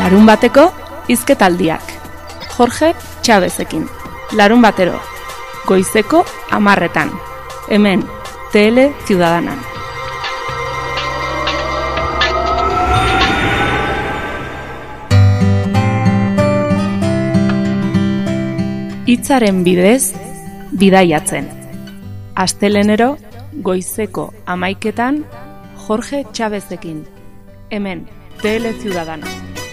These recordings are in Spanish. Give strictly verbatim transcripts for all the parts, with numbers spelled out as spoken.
Larun bateko hizketaldiak. Jorge Chavezekin. Larun batero. Goizeko hamarretan. Hemen, Tele Ciudadanan. Hitzaren bidez, bidaiatzen. Astelenero, goizeko hamaiketan, Jorge Chavezekin. Hemen, Tele Ciudadana.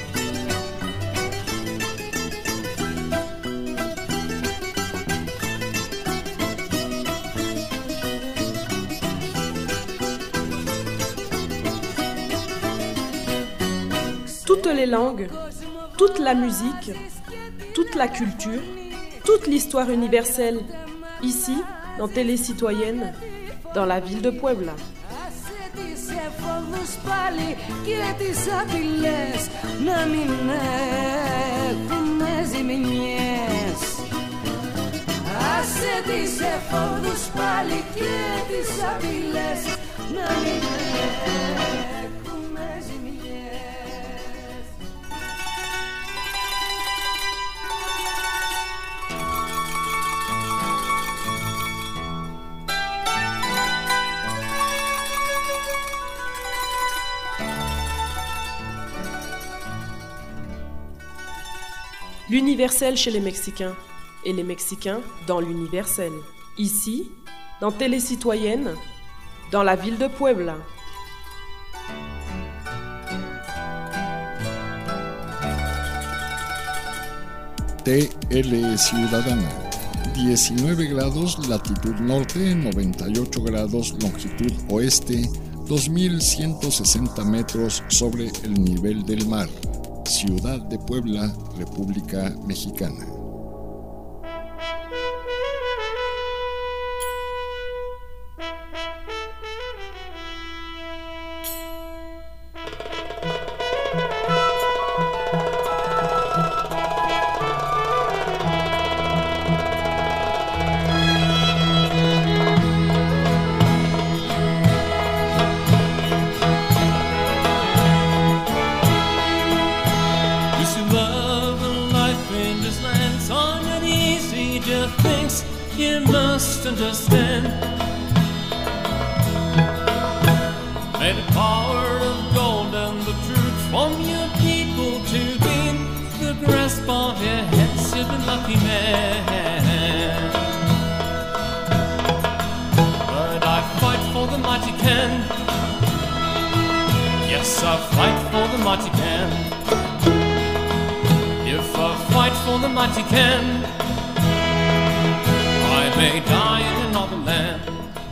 Toutes les langues, toute la musique, toute la culture, toute l'histoire universelle, ici, dans Télé Citoyenne, dans la ville de Puebla. L'universel chez les Mexicains, et les Mexicains dans l'universel. Ici, dans Télé Citoyenne, dans la ville de Puebla. Tele Ciudadana. diecinueve grados latitud norte, noventa y ocho grados longitud oeste, dos mil ciento sesenta metros sobre el nivel del mar. Ciudad de Puebla, República Mexicana. Understand, may the power of gold and the truth from your people to gain the grasp of your heads, you've been lucky man. But I fight for the mighty can. Yes, I fight for the mighty can. If I fight for the mighty can, I may die in another land.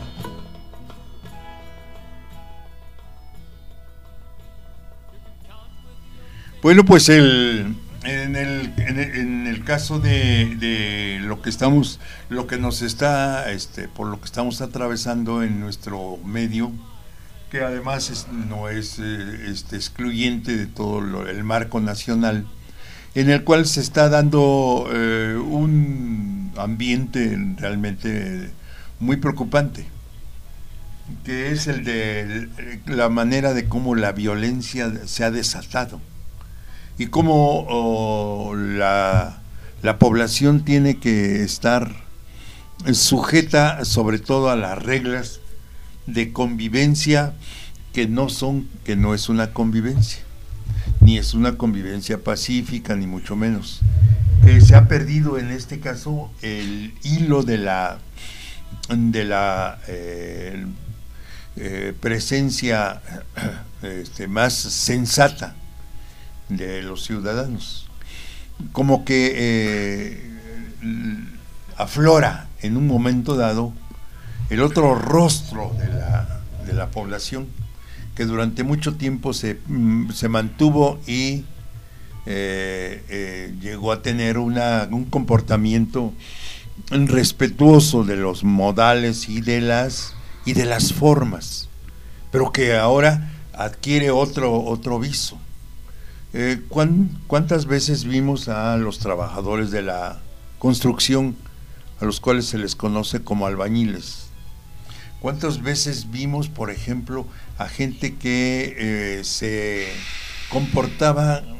Bueno, pues el, en, el, en, el, en el caso de, de lo que estamos, lo que nos está, este, por lo que estamos atravesando en nuestro medio, que además es, no es este, excluyente de todo lo, el marco nacional, en el cual se está dando eh, un ambiente realmente muy preocupante, que es el de la manera de cómo la violencia se ha desatado y cómo oh, la, la población tiene que estar sujeta sobre todo a las reglas de convivencia que no son, que no es una convivencia, ni es una convivencia pacífica, ni mucho menos. Que se ha perdido en este caso el hilo de la de la eh, eh, presencia este, más sensata de los ciudadanos, como que eh, aflora en un momento dado el otro rostro de la, de la población, que durante mucho tiempo se, se mantuvo y eh, eh, llegó a tener una, un comportamiento respetuoso de los modales y de las y de las formas, pero que ahora adquiere otro otro viso. Eh, ¿cuán, ¿Cuántas veces vimos a los trabajadores de la construcción, a los cuales se les conoce como albañiles? ¿Cuántas veces vimos, por ejemplo, a gente que eh, se comportaba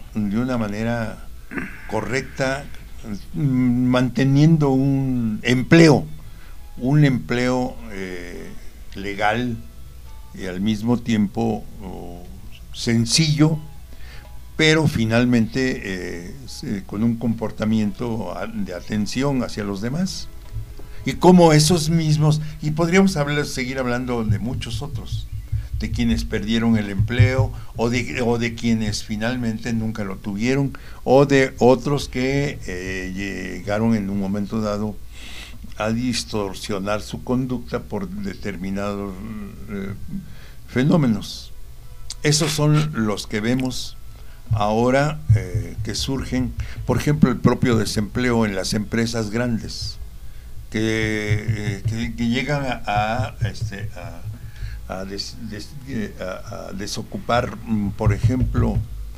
de una manera correcta, manteniendo un empleo, un empleo eh, legal y al mismo tiempo oh, sencillo, pero finalmente eh, con un comportamiento de atención hacia los demás. Y como esos mismos, y podríamos hablar, seguir hablando de muchos otros, de quienes perdieron el empleo, o de, o de quienes finalmente nunca lo tuvieron, o de otros que eh, llegaron en un momento dado a distorsionar su conducta por determinados eh, fenómenos. Esos son los que vemos ahora eh, que surgen, por ejemplo, el propio desempleo en las empresas grandes, que, eh, que, que llegan a, a, este, a, a, des, des, a, a desocupar, por ejemplo,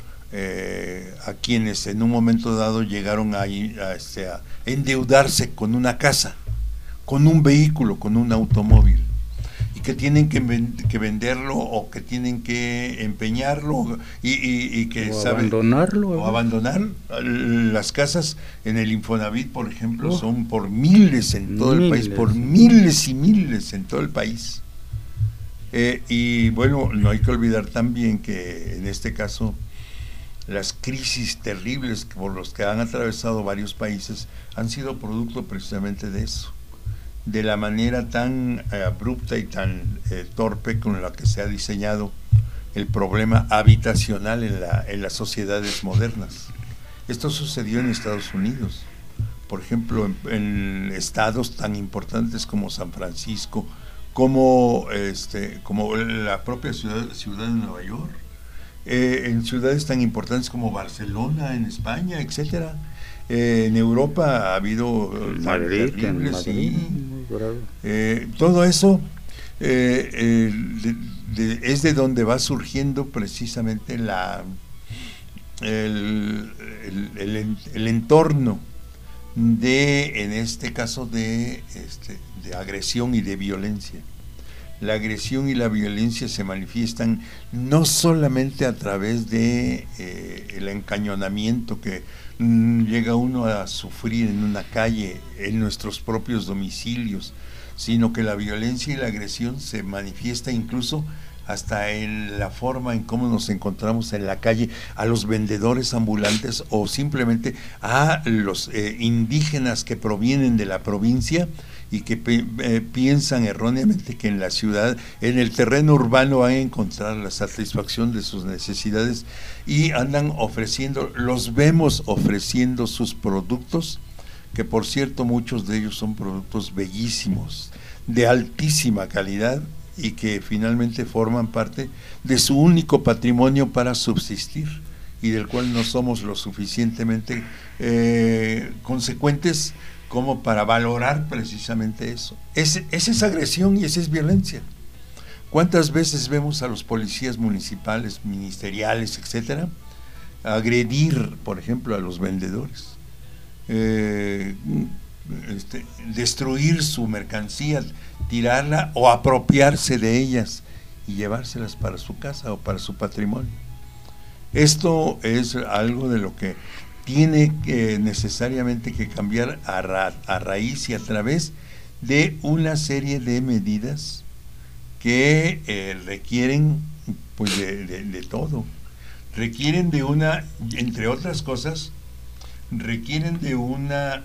eh, a quienes en un momento dado llegaron a, a, este, a endeudarse con una casa, con un vehículo, con un automóvil, y que tienen que, que venderlo o que tienen que empeñarlo y, y, y que o saben, abandonarlo o abandonar. Las casas en el Infonavit, por ejemplo, oh, son por miles en todo miles. el país, por miles y miles en todo el país. Eh, y bueno, no hay que olvidar también que en este caso las crisis terribles por los que han atravesado varios países han sido producto precisamente de eso, de la manera tan eh, abrupta y tan eh, torpe con la que se ha diseñado el problema habitacional en, la, en las sociedades modernas. Esto sucedió en Estados Unidos, por ejemplo, en, en estados tan importantes como San Francisco, como, este, como la propia ciudad, ciudad de Nueva York, eh, en ciudades tan importantes como Barcelona, en España, etcétera. Eh, en Europa ha habido Madrid, terribles, Madrid, sí. eh, todo eso eh, eh, de, de, es de donde va surgiendo precisamente la el, el, el, el entorno de, en este caso, de, este, de agresión y de violencia. La agresión y la violencia se manifiestan no solamente a través de eh, el encañonamiento que mm, llega uno a sufrir en una calle, en nuestros propios domicilios, sino que la violencia y la agresión se manifiesta incluso hasta en la forma en cómo nos encontramos en la calle a los vendedores ambulantes o simplemente a los eh, indígenas que provienen de la provincia y que eh, piensan erróneamente que en la ciudad, en el terreno urbano, van a encontrar la satisfacción de sus necesidades y andan ofreciendo, los vemos ofreciendo sus productos, que por cierto muchos de ellos son productos bellísimos, de altísima calidad, y que finalmente forman parte de su único patrimonio para subsistir y del cual no somos lo suficientemente eh, consecuentes como para valorar precisamente eso. Es, esa es agresión y esa es violencia. ¿Cuántas veces vemos a los policías municipales, ministeriales, etcétera, agredir, por ejemplo, a los vendedores? Eh, Este, destruir su mercancía, tirarla o apropiarse de ellas y llevárselas para su casa o para su patrimonio. Esto es algo de lo que tiene que necesariamente que cambiar a, ra, a raíz y a través de una serie de medidas que eh, requieren pues de, de, de todo, requieren de una, entre otras cosas, requieren de una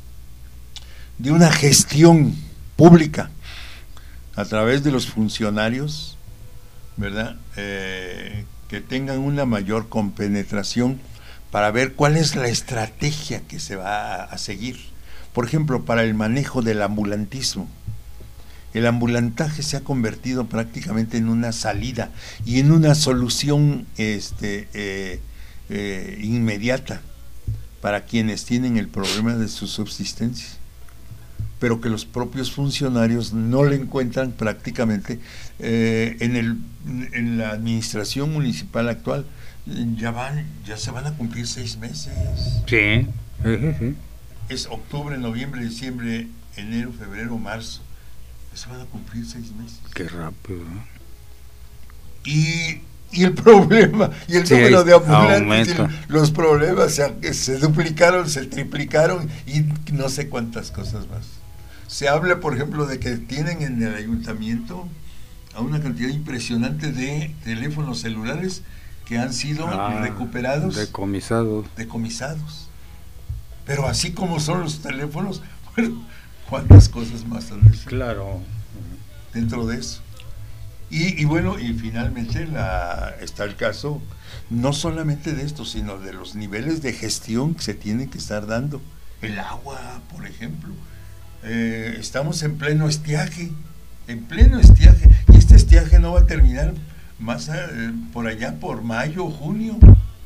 de una gestión pública a través de los funcionarios, ¿verdad? Eh, que tengan una mayor compenetración para ver cuál es la estrategia que se va a, a seguir. Por ejemplo, para el manejo del ambulantismo. El ambulantaje se ha convertido prácticamente en una salida y en una solución este, eh, eh, inmediata para quienes tienen el problema de su subsistencia, pero que los propios funcionarios no le encuentran prácticamente eh, en el en la administración municipal actual. Ya van, ya se van a cumplir seis meses. Sí. Uh-huh. Es octubre, noviembre, diciembre, enero, febrero, marzo. Ya se van a cumplir seis meses. Qué rápido, ¿eh? Y, y el problema, y el Sí, número de ambulantes, aumenta. y los problemas se, se duplicaron, se triplicaron y no sé cuántas cosas más. Se habla, por ejemplo, de que tienen en el ayuntamiento a una cantidad impresionante de teléfonos celulares que han sido Ah, recuperados, Decomisado. decomisados. Pero así como son los teléfonos, bueno, cuántas cosas más han de ser Claro. dentro de eso. Y, y bueno, y finalmente la, está el caso no solamente de esto, sino de los niveles de gestión que se tienen que estar dando. El agua, por ejemplo. Eh, estamos en pleno estiaje, en pleno estiaje, y este estiaje no va a terminar más eh, por allá por mayo o junio.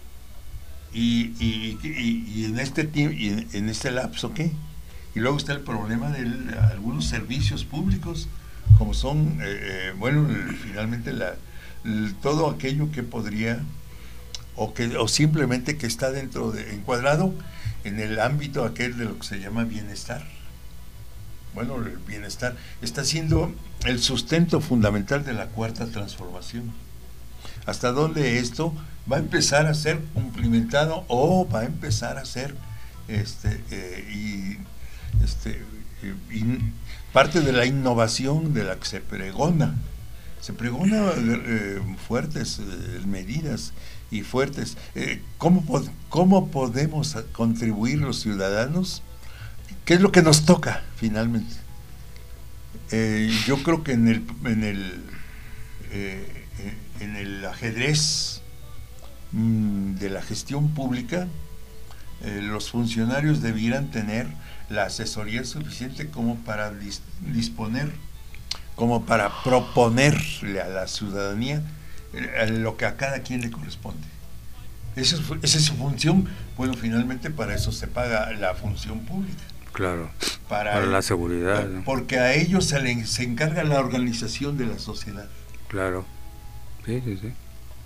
Y, y, y, y en este tiempo, y en, en este lapso, ¿qué? Y luego está el problema de algunos servicios públicos, como son, eh, eh, bueno, finalmente la, el, todo aquello que podría, o que o simplemente que está dentro de, encuadrado en el ámbito aquel de lo que se llama bienestar. Bueno, el bienestar está siendo el sustento fundamental de la cuarta transformación. ¿Hasta dónde esto va a empezar a ser cumplimentado o va a empezar a ser este eh, y este y parte de la innovación de la que se pregona? Se pregona eh, fuertes eh, medidas y fuertes. Eh, ¿cómo, pod- ¿Cómo podemos contribuir los ciudadanos? ¿Qué es lo que nos toca finalmente? Eh, yo creo que en el en el eh, en el ajedrez mmm, de la gestión pública, eh, los funcionarios debieran tener la asesoría suficiente como para dis- disponer, como para proponerle a la ciudadanía eh, lo que a cada quien le corresponde. Esa es, esa es su función. Bueno, finalmente para eso se paga la función pública. Claro. Para, Para el, la seguridad, ¿no? Porque a ellos se, le, se encarga la organización de la sociedad. Claro. Sí, sí, sí.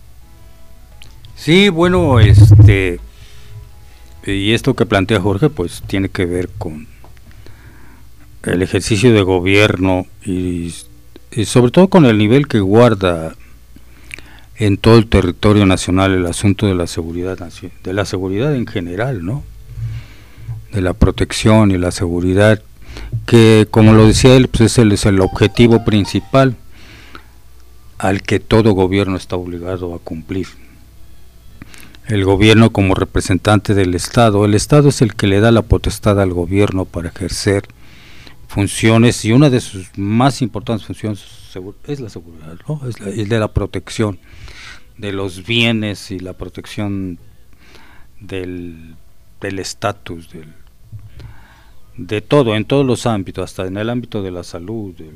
Sí, bueno, este, y esto que plantea Jorge, pues tiene que ver con el ejercicio de gobierno y, y sobre todo con el nivel que guarda en todo el territorio nacional el asunto de la seguridad, de la seguridad en general, ¿no? De la protección y la seguridad, que como lo decía él, pues es el, es el objetivo principal al que todo gobierno está obligado a cumplir. El gobierno como representante del Estado, el Estado es el que le da la potestad al gobierno para ejercer funciones, y una de sus más importantes funciones es la seguridad, ¿no? Es, la, es de la protección de los bienes y la protección del del estatus, del de todo, en todos los ámbitos, hasta en el ámbito de la salud, del,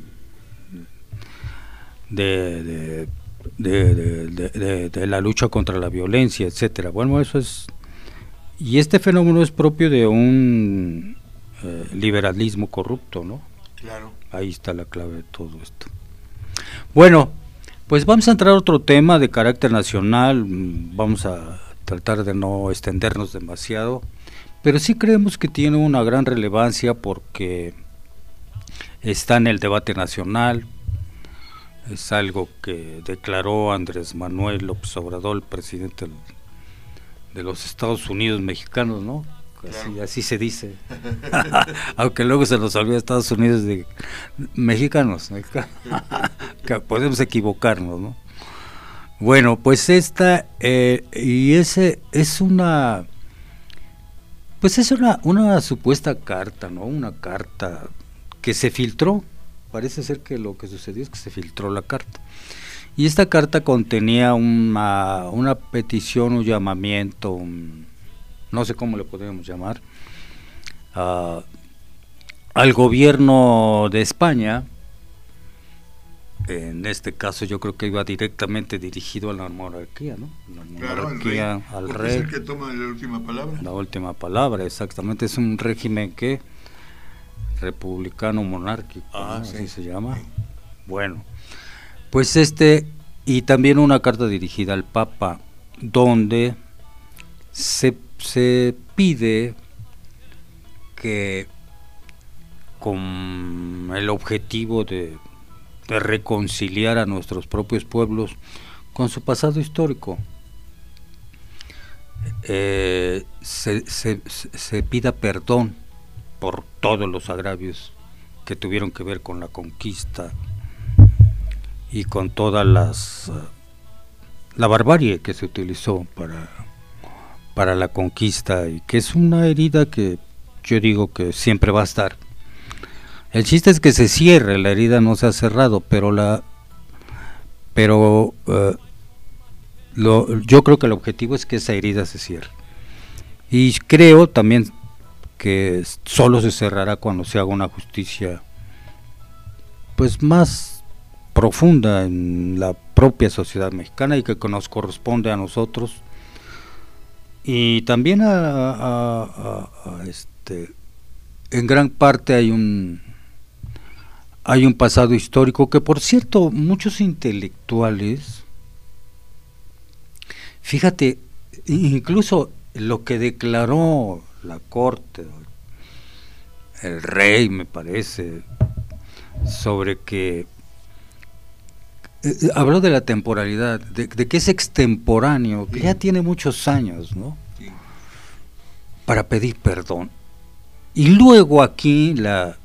de, de, de, de, de, de, de la lucha contra la violencia, etcétera. Bueno, eso es, y este fenómeno es propio de un eh, liberalismo corrupto, ¿no? Claro. Ahí está la clave de todo esto. Bueno, pues vamos a entrar a otro tema de carácter nacional. Vamos a tratar de no extendernos demasiado, pero sí creemos que tiene una gran relevancia porque está en el debate nacional. Es algo que declaró Andrés Manuel López Obrador, el presidente de los Estados Unidos mexicanos, ¿no? Así, claro. Así se dice, aunque luego se nos olvida Estados Unidos de mexicanos, mexicanos. Que podemos equivocarnos, ¿no? Bueno, pues esta eh, y ese es una, pues es una una supuesta carta, ¿no? Una carta que se filtró. Parece ser que lo que sucedió es que se filtró la carta. Y esta carta contenía una, una petición, un llamamiento, un, no sé cómo le podríamos llamar, uh, al gobierno de España. En este caso yo creo que iba directamente dirigido a la monarquía, ¿no? La monarquía, claro, al rey, rey. Es el que toma la última palabra. La última palabra, exactamente. Es un régimen que republicano monárquico, ah, ¿no? Sí. Así se llama. Bueno, pues este, y también una carta dirigida al Papa, donde se, se pide que con el objetivo de, de reconciliar a nuestros propios pueblos con su pasado histórico. Eh, se, se, se pida perdón por todos los agravios que tuvieron que ver con la conquista y con todas las uh, la barbarie que se utilizó para para la conquista, y que es una herida que yo digo que siempre va a estar. El chiste es que se cierre, la herida no se ha cerrado, pero la pero uh, lo, yo creo que el objetivo es que esa herida se cierre, y creo también que solo se cerrará cuando se haga una justicia pues más profunda en la propia sociedad mexicana y que nos corresponde a nosotros, y también a, a, a, a este en gran parte hay un hay un pasado histórico que, por cierto, muchos intelectuales, fíjate, incluso lo que declaró la corte, el rey, me parece, sobre que eh, habló de la temporalidad, de, de que es extemporáneo, que ya tiene muchos años, ¿no? Sí. Para pedir perdón. Y luego aquí la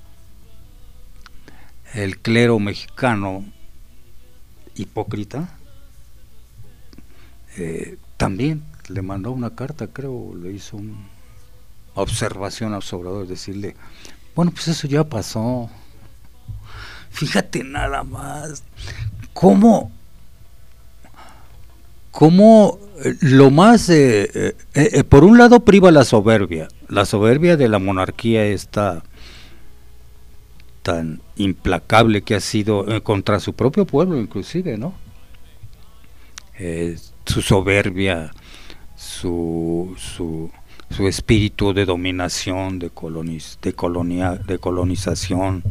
el clero mexicano hipócrita eh, también le mandó una carta, creo, le hizo una observación al Obrador, decirle, bueno, pues eso ya pasó. Fíjate nada más cómo cómo lo más eh, eh, eh, por un lado priva la soberbia, la soberbia de la monarquía esta tan implacable que ha sido eh, contra su propio pueblo, inclusive, ¿no? Eh, su soberbia, su su su espíritu de dominación, de coloniz, de colonia, de colonización,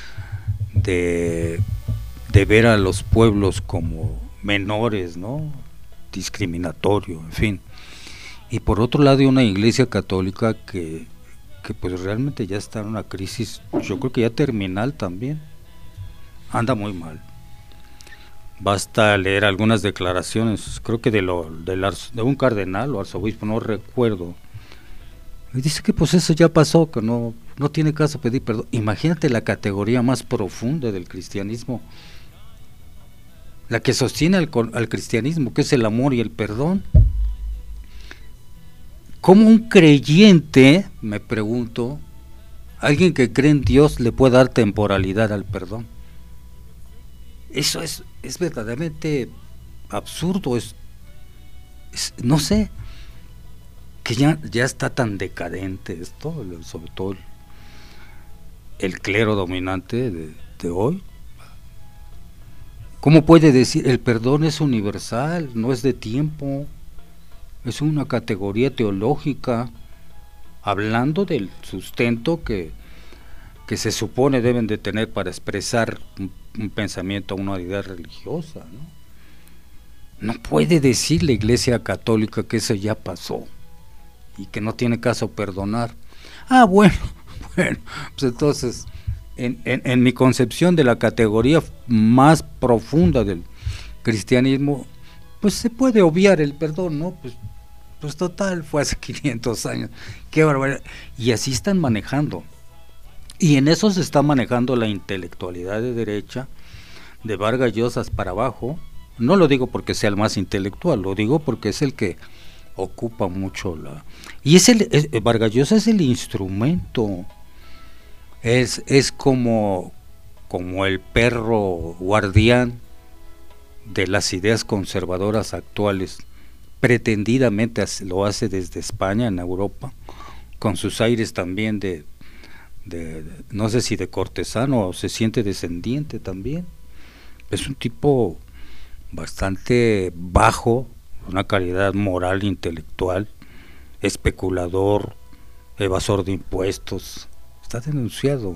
de de ver a los pueblos como menores, ¿no? Discriminatorio, en fin. Y por otro lado, una iglesia católica que que pues realmente ya está en una crisis, yo creo que ya terminal también, anda muy mal. Basta leer algunas declaraciones, creo que de lo del de un cardenal o arzobispo, no recuerdo, y dice que pues eso ya pasó, que no no tiene caso pedir perdón. Imagínate la categoría más profunda del cristianismo, la que sostiene al, al cristianismo, que es el amor y el perdón. ¿Cómo un creyente, me pregunto, alguien que cree en Dios, le puede dar temporalidad al perdón? Eso es, es verdaderamente absurdo, es, es no sé, que ya, ya está tan decadente esto, sobre todo el, el clero dominante de, de hoy. ¿Cómo puede decir, el perdón es universal, no es de tiempo? Es una categoría teológica, hablando del sustento que, que se supone deben de tener para expresar un, un pensamiento, una idea religiosa, ¿no? No puede decir la Iglesia Católica que eso ya pasó y que no tiene caso perdonar. Ah, bueno, bueno, pues entonces, en, en, en mi concepción de la categoría más profunda del cristianismo, pues se puede obviar el perdón, ¿no? Pues, pues total, fue hace quinientos años, qué barbaridad. Y así están manejando. Y en eso se está manejando la intelectualidad de derecha, de Vargas Llosa para abajo. No lo digo porque sea el más intelectual, lo digo porque es el que ocupa mucho la... Y es el, es, Vargas Llosa es el instrumento, es, es como, como el perro guardián de las ideas conservadoras actuales, pretendidamente lo hace desde España, en Europa, con sus aires también de, de, de no sé si de cortesano o se siente descendiente también. Es un tipo bastante bajo, una calidad moral, intelectual, especulador, evasor de impuestos, está denunciado.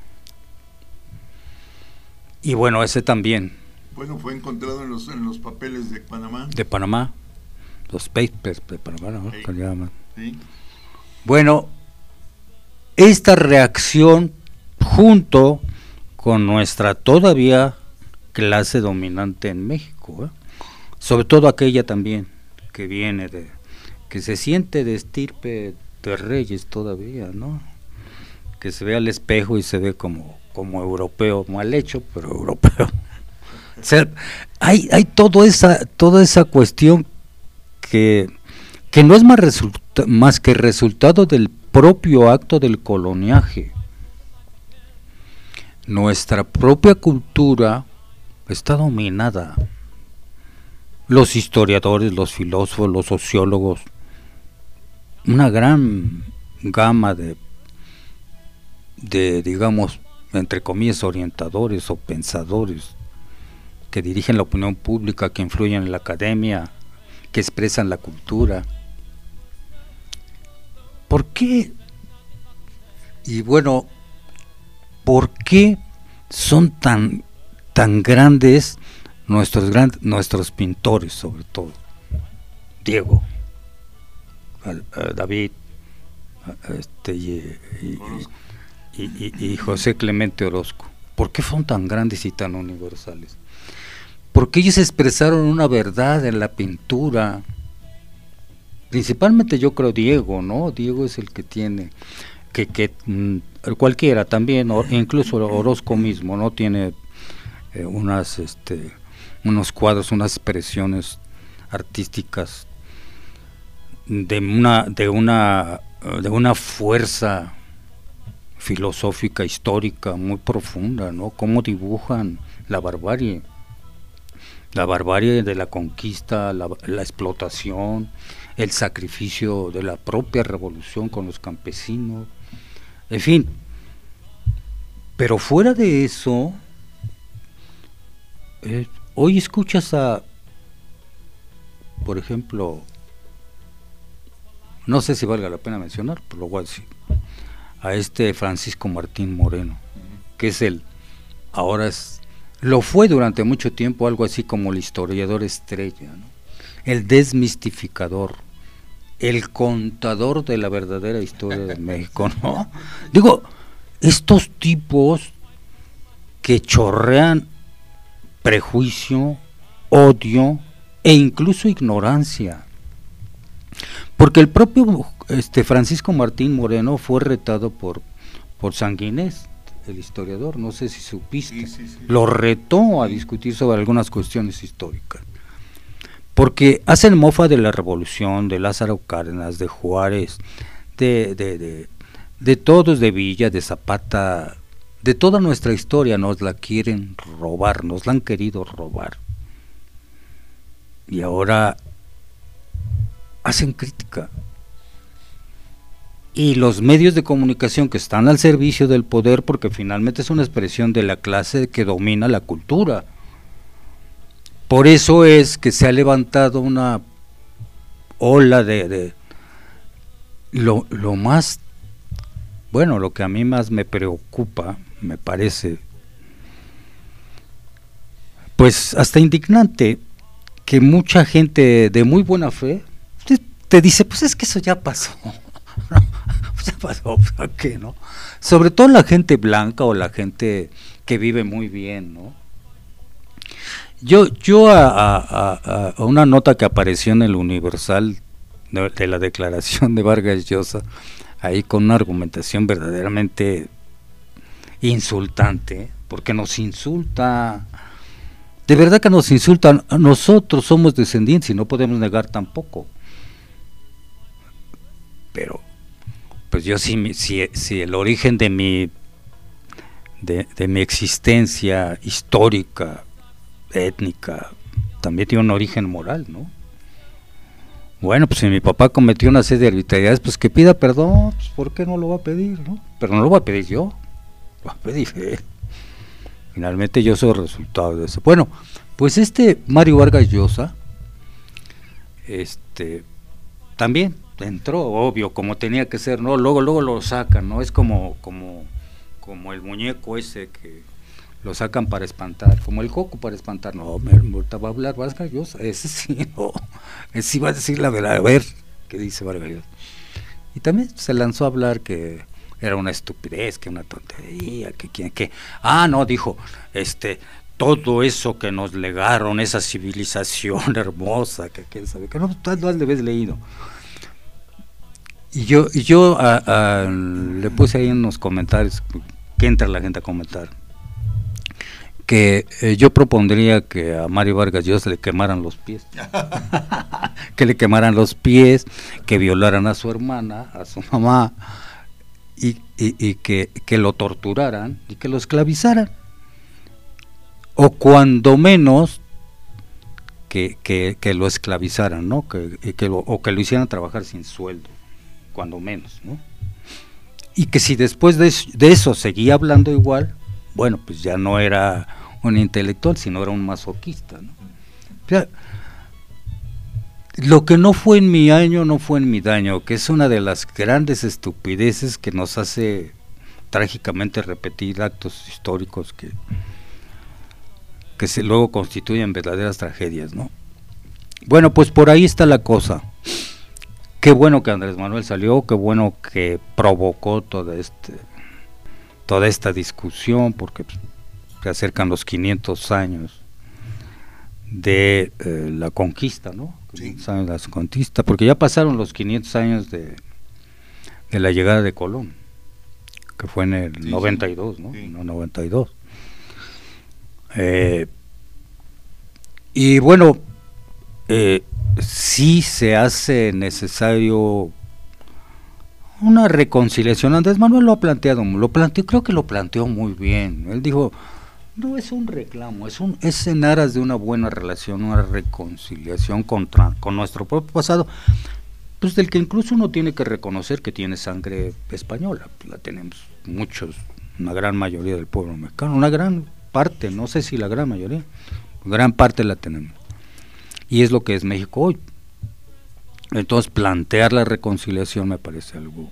Y bueno, ese también. Bueno, fue encontrado en los en los papeles de Panamá. De Panamá, los papers de Panamá, ¿no? Sí. Que llaman. Sí. Bueno, esta reacción junto con nuestra todavía clase dominante en México, ¿eh? sobre todo aquella también que viene de, que se siente de estirpe de reyes todavía, ¿no? Que se ve al espejo y se ve como, como europeo, mal hecho, pero europeo. O sea, hay, hay todo esa, toda esa cuestión que, que no es más, resulta, más que resultado del propio acto del coloniaje. Nuestra propia cultura está dominada. Los historiadores, los filósofos, los sociólogos, una gran gama de, de digamos, entre comillas, orientadores o pensadores que dirigen la opinión pública, que influyen en la academia, que expresan la cultura. ¿Por qué? Y bueno, ¿por qué son tan, tan grandes nuestros, gran, nuestros pintores, sobre todo? Diego, David, este, y, y, y, y, y José Clemente Orozco. ¿Por qué son tan grandes y tan universales? Porque ellos expresaron una verdad en la pintura. Principalmente yo creo Diego, ¿no? Diego es el que tiene, que, que mm, cualquiera también, o, incluso Orozco mismo, ¿no? Tiene eh, unas, este, unos cuadros, unas expresiones artísticas de una, de una, de una fuerza filosófica, histórica, muy profunda, ¿no? Cómo dibujan la barbarie. La barbarie de la conquista, la, la explotación, el sacrificio de la propia revolución con los campesinos, en fin. Pero fuera de eso, eh, hoy escuchas a, por ejemplo, no sé si valga la pena mencionar, pero lo voy a decir, a este Francisco Martín Moreno, que es el, ahora es, lo fue durante mucho tiempo algo así como el historiador estrella, ¿no? El desmistificador, el contador de la verdadera historia de México, ¿no? Digo, estos tipos que chorrean prejuicio, odio e incluso ignorancia, porque el propio este Francisco Martín Moreno fue retado por, por Sanguinés, el historiador, no sé si supiste, sí, sí, sí. Lo retó a discutir sobre algunas cuestiones históricas, porque hacen mofa de la revolución, de Lázaro Cárdenas, de Juárez, de, de, de, de todos, de Villa, de Zapata, de toda nuestra historia. Nos la quieren robar, nos la han querido robar, y ahora hacen crítica. Y los medios de comunicación que están al servicio del poder, porque finalmente es una expresión de la clase que domina la cultura. Por eso es que se ha levantado una ola de, de lo, lo más, bueno, lo que a mí más me preocupa, me parece, pues hasta indignante, que mucha gente de muy buena fe te, te dice, pues es que eso ya pasó. Ya pasó, ¿qué, no? Sobre todo la gente blanca o la gente que vive muy bien, ¿no? Yo, yo a, a, a una nota que apareció en el Universal de, de la declaración de Vargas Llosa, ahí con una argumentación verdaderamente insultante, porque nos insulta, de verdad que nos insultan. Nosotros somos descendientes y no podemos negar tampoco, pero pues yo sí, si, si el origen de mi de, de mi existencia histórica, étnica, también tiene un origen moral, ¿no? Bueno, pues si mi papá cometió una serie de arbitrariedades, pues que pida perdón, pues ¿por qué no lo va a pedir, no? Pero no lo va a pedir yo, lo va a pedir él. Finalmente yo soy el resultado de eso. Bueno, pues este Mario Vargas Llosa, este, también entró, obvio, como tenía que ser, ¿no? Luego, luego lo sacan, ¿no? Es como, como, como el muñeco ese que lo sacan para espantar, como el coco para espantar. No, me, me va a hablar Vargas Llosa, ese sí, no, ese sí va a decir la verdad, a ver qué dice Vargas Llosa. Y también se lanzó a hablar que era una estupidez, que una tontería, que quién, que, ah, no, dijo, este, todo eso que nos legaron, esa civilización hermosa, que quién sabe, que no, tal vez le habéis leído. Y yo, y yo a, a, le puse ahí en los comentarios, que entra la gente a comentar, que eh, yo propondría que a Mario Vargas Llosa le quemaran los pies, que le quemaran los pies, que violaran a su hermana, a su mamá, y, y, y que, que lo torturaran y que lo esclavizaran, o cuando menos que, que, que lo esclavizaran, ¿no? Que, que lo, o que lo hicieran trabajar sin sueldo, cuando menos, ¿no? Y que si después de eso, de eso seguía hablando igual, bueno, pues ya no era un intelectual, sino era un masoquista, ¿no? O sea, lo que no fue en mi año, no fue en mi daño, que es una de las grandes estupideces que nos hace trágicamente repetir actos históricos que, que se luego constituyen verdaderas tragedias, ¿no? Bueno, pues por ahí está la cosa. Qué bueno que Andrés Manuel salió, qué bueno que provocó todo este, toda esta discusión, porque pues, se acercan los quinientos años de eh, la conquista, ¿no? Sí. ¿Saben? La conquista, porque ya pasaron los quinientos años de, de la llegada de Colón, que fue en el sí, noventa y dos, sí. ¿no? Sí. No, noventa y dos. Eh, y bueno, eh, sí se hace necesario una reconciliación. Andrés Manuel lo ha planteado, lo planteó, creo que lo planteó muy bien. Él dijo, no es un reclamo, es un es en aras de una buena relación, una reconciliación contra, con nuestro propio pasado, pues del que incluso uno tiene que reconocer que tiene sangre española, la tenemos muchos, una gran mayoría del pueblo mexicano, una gran parte, no sé si la gran mayoría, gran parte la tenemos, y es lo que es México hoy. Entonces plantear la reconciliación me parece algo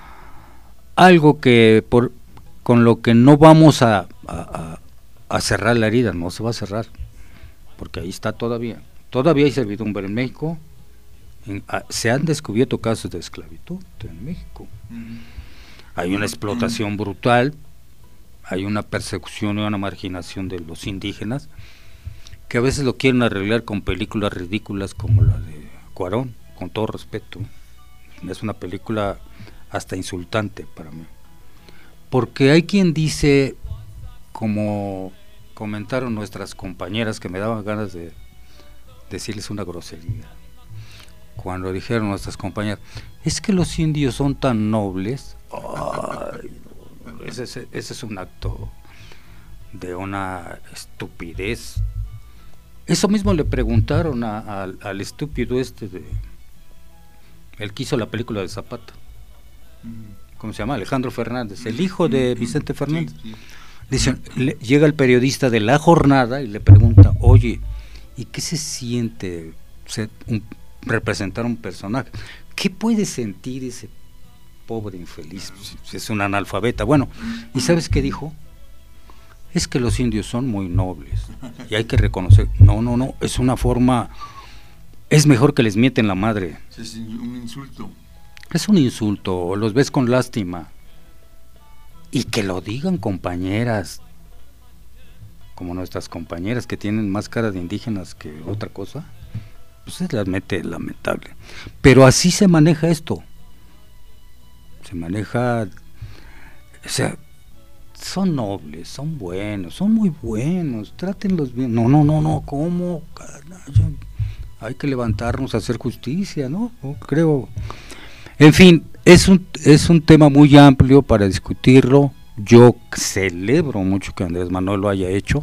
algo que por con lo que no vamos a, a, a, a cerrar la herida, no se va a cerrar, porque ahí está todavía, todavía hay servidumbre en México, en, a, se han descubierto casos de esclavitud en México, uh-huh. Hay una explotación brutal, hay una persecución y una marginación de los indígenas, que a veces lo quieren arreglar con películas ridículas como la de Cuarón, con todo respeto, es una película hasta insultante para mí, porque hay quien dice, como comentaron nuestras compañeras, que me daban ganas de decirles una grosería, cuando dijeron nuestras compañeras, es que los indios son tan nobles. Ay, ese, ese, ese es un acto de una estupidez. Eso mismo le preguntaron a, a, al estúpido este de el que hizo la película de Zapata, ¿cómo se llama? Alejandro Fernández, el hijo de Vicente Fernández. Sí, sí. Dice, le, llega el periodista de La Jornada y le pregunta, oye, ¿y qué se siente ser un, representar un personaje? ¿Qué puede sentir ese pobre infeliz? Si es un analfabeta. Bueno, ¿y sabes qué dijo? Es que los indios son muy nobles y hay que reconocer, no, no, no, es una forma, es mejor que les mienten la madre. Es un insulto. Es un insulto, los ves con lástima. Y que lo digan compañeras, como nuestras compañeras que tienen más cara de indígenas que otra cosa, pues es realmente lamentable. Pero así se maneja esto. Se maneja, o sea, son nobles, son buenos, son muy buenos, trátenlos bien. No, no, no, no, ¿cómo? Caray, hay que levantarnos a hacer justicia, ¿no? No creo. En fin, es un es un tema muy amplio para discutirlo. Yo celebro mucho que Andrés Manuel lo haya hecho.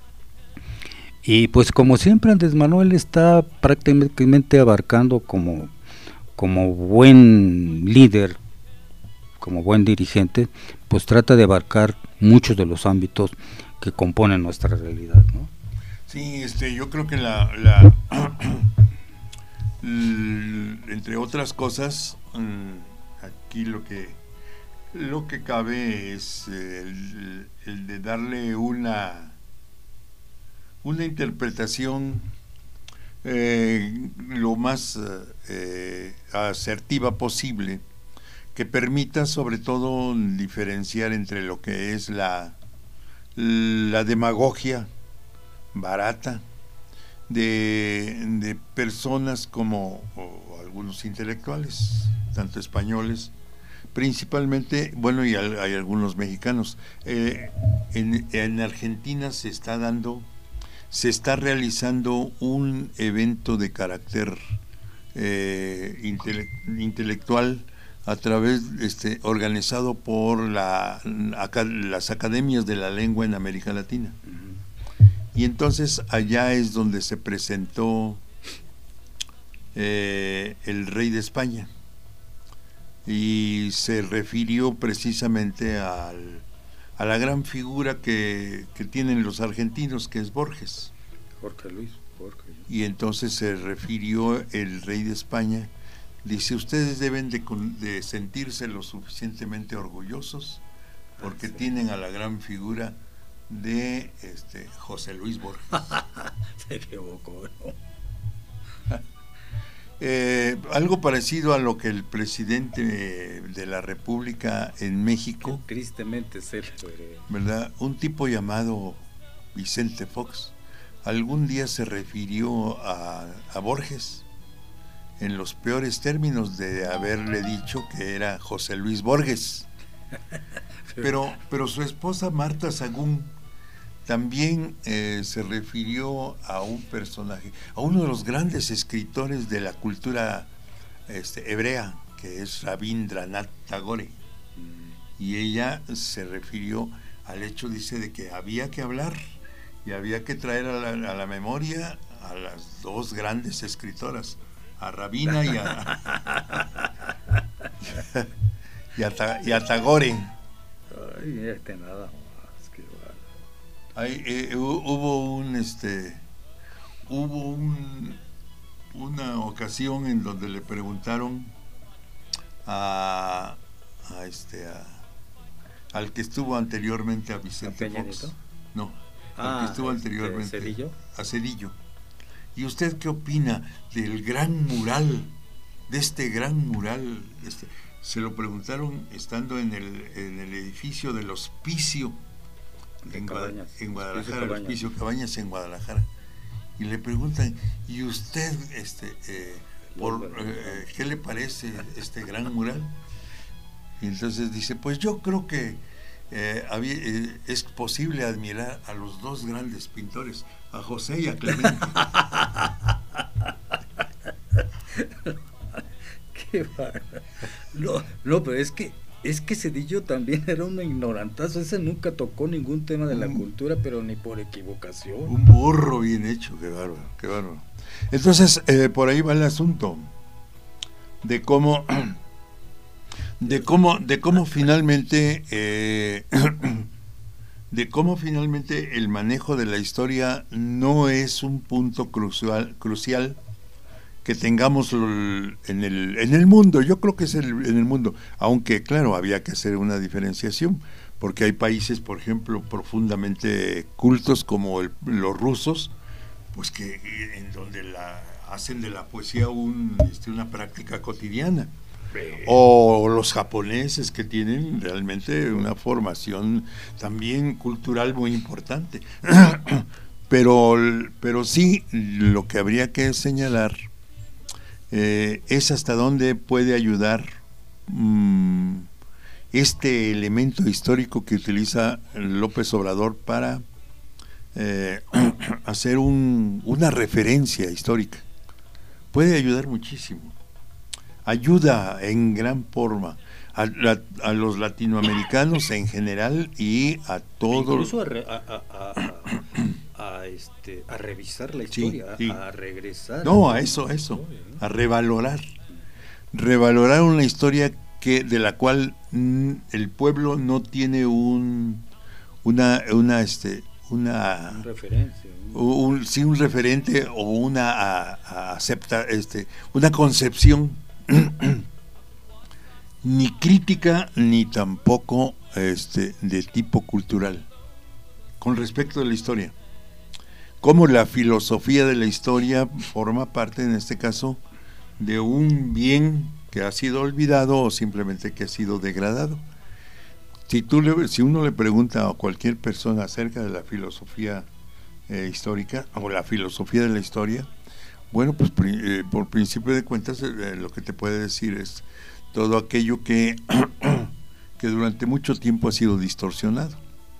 Y pues como siempre Andrés Manuel está prácticamente abarcando como, como buen líder, como buen dirigente, pues trata de abarcar muchos de los ámbitos que componen nuestra realidad, ¿no? Sí, este, yo creo que la, la entre otras cosas, aquí lo que lo que cabe es el, el de darle una una interpretación eh, lo más eh, asertiva posible, que permita sobre todo diferenciar entre lo que es la la demagogia barata, de, de personas como o, algunos intelectuales, tanto españoles, principalmente, bueno, y al, hay algunos mexicanos. Eh, en, en Argentina se está dando, se está realizando un evento de carácter eh, intele, intelectual a través, este, organizado por la, acá, las academias de la lengua en América Latina. Y entonces allá es donde se presentó eh, el rey de España y se refirió precisamente al, a la gran figura que, que tienen los argentinos, que es Borges. Jorge Luis Borges. Y entonces se refirió el rey de España, dice, ustedes deben de, de sentirse lo suficientemente orgullosos porque ah, sí. tienen a la gran figura de este José Luis Borges. Se equivocó, ¿no? eh, algo parecido a lo que el presidente de la República en México, que tristemente célebre, ¿verdad? Un tipo llamado Vicente Fox algún día se refirió a, a Borges en los peores términos de haberle dicho que era José Luis Borges. Pero, pero su esposa Marta Sagún también eh, se refirió a un personaje, a uno de los grandes escritores de la cultura este, hebrea, que es Rabindranath Tagore. Mm. Y ella se refirió al hecho, dice, de que había que hablar y había que traer a la, a la memoria a las dos grandes escritoras, a Rabina y a, y a, y a Tagore. Ay, este nada más, qué bueno. Hay, eh, hubo un este hubo un, una ocasión en donde le preguntaron a, a este a, al que estuvo anteriormente a Vicente ¿A Fox, no, ah, al que estuvo este, anteriormente ¿Cedillo? a Cedillo. ¿Y usted qué opina del gran mural, de este gran mural? Este, se lo preguntaron estando en el, en el edificio del Hospicio en, Cabañas, en Guadalajara, el Hospicio Cabañas en Guadalajara. Y le preguntan, ¿y usted este, eh, por, eh, qué le parece este gran mural? Y entonces dice, pues yo creo que eh, había, eh, es posible admirar a los dos grandes pintores, a José y a Clemente. Qué bar... no, no, pero es que es que Cedillo también era un ignorantazo, ese nunca tocó ningún tema de la un, cultura, pero ni por equivocación. Un burro bien hecho, qué bárbaro, qué bárbaro. Entonces, eh, por ahí va el asunto de cómo de cómo de cómo finalmente eh, de cómo finalmente el manejo de la historia no es un punto crucial crucial que tengamos en el en el mundo. Yo creo que es el, en el mundo, aunque claro, había que hacer una diferenciación, porque hay países, por ejemplo, profundamente cultos como el, los rusos, pues que en donde la hacen de la poesía un, este, una práctica cotidiana. O los japoneses, que tienen realmente una formación también cultural muy importante. pero, pero sí, lo que habría que señalar eh, es hasta dónde puede ayudar mmm, este elemento histórico que utiliza López Obrador para eh, hacer un, una referencia histórica. Puede ayudar muchísimo. Ayuda en gran forma a, a, a los latinoamericanos en general y a todos. Incluso a, re, a, a, a, a, este, a revisar la historia, sí, sí. A, a regresar. No, a eso, eso, a revalorar. Revalorar una historia que de la cual mm, el pueblo no tiene un una una este una un referencia, un, un, sí un referente o una a, a acepta este una concepción ni crítica ni tampoco este de tipo cultural con respecto a la historia. Como la filosofía de la historia forma parte, en este caso, de un bien que ha sido olvidado o simplemente que ha sido degradado. Si tú le, si uno le pregunta a cualquier persona acerca de la filosofía eh, histórica o la filosofía de la historia, bueno, pues eh, por principio de cuentas eh, lo que te puede decir es todo aquello que, que durante mucho tiempo ha sido distorsionado.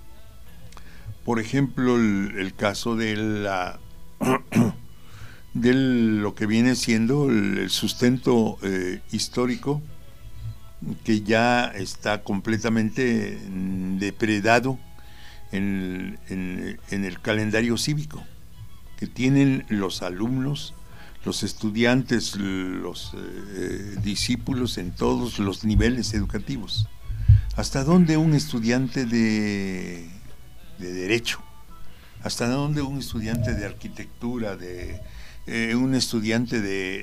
Por ejemplo, el, el caso de la de lo que viene siendo el, el sustento eh, histórico, que ya está completamente depredado en, en, en el calendario cívico que tienen los alumnos, los estudiantes, los eh, discípulos en todos los niveles educativos. ¿Hasta dónde un estudiante de, de derecho? ¿Hasta dónde un estudiante de arquitectura, de eh, un estudiante de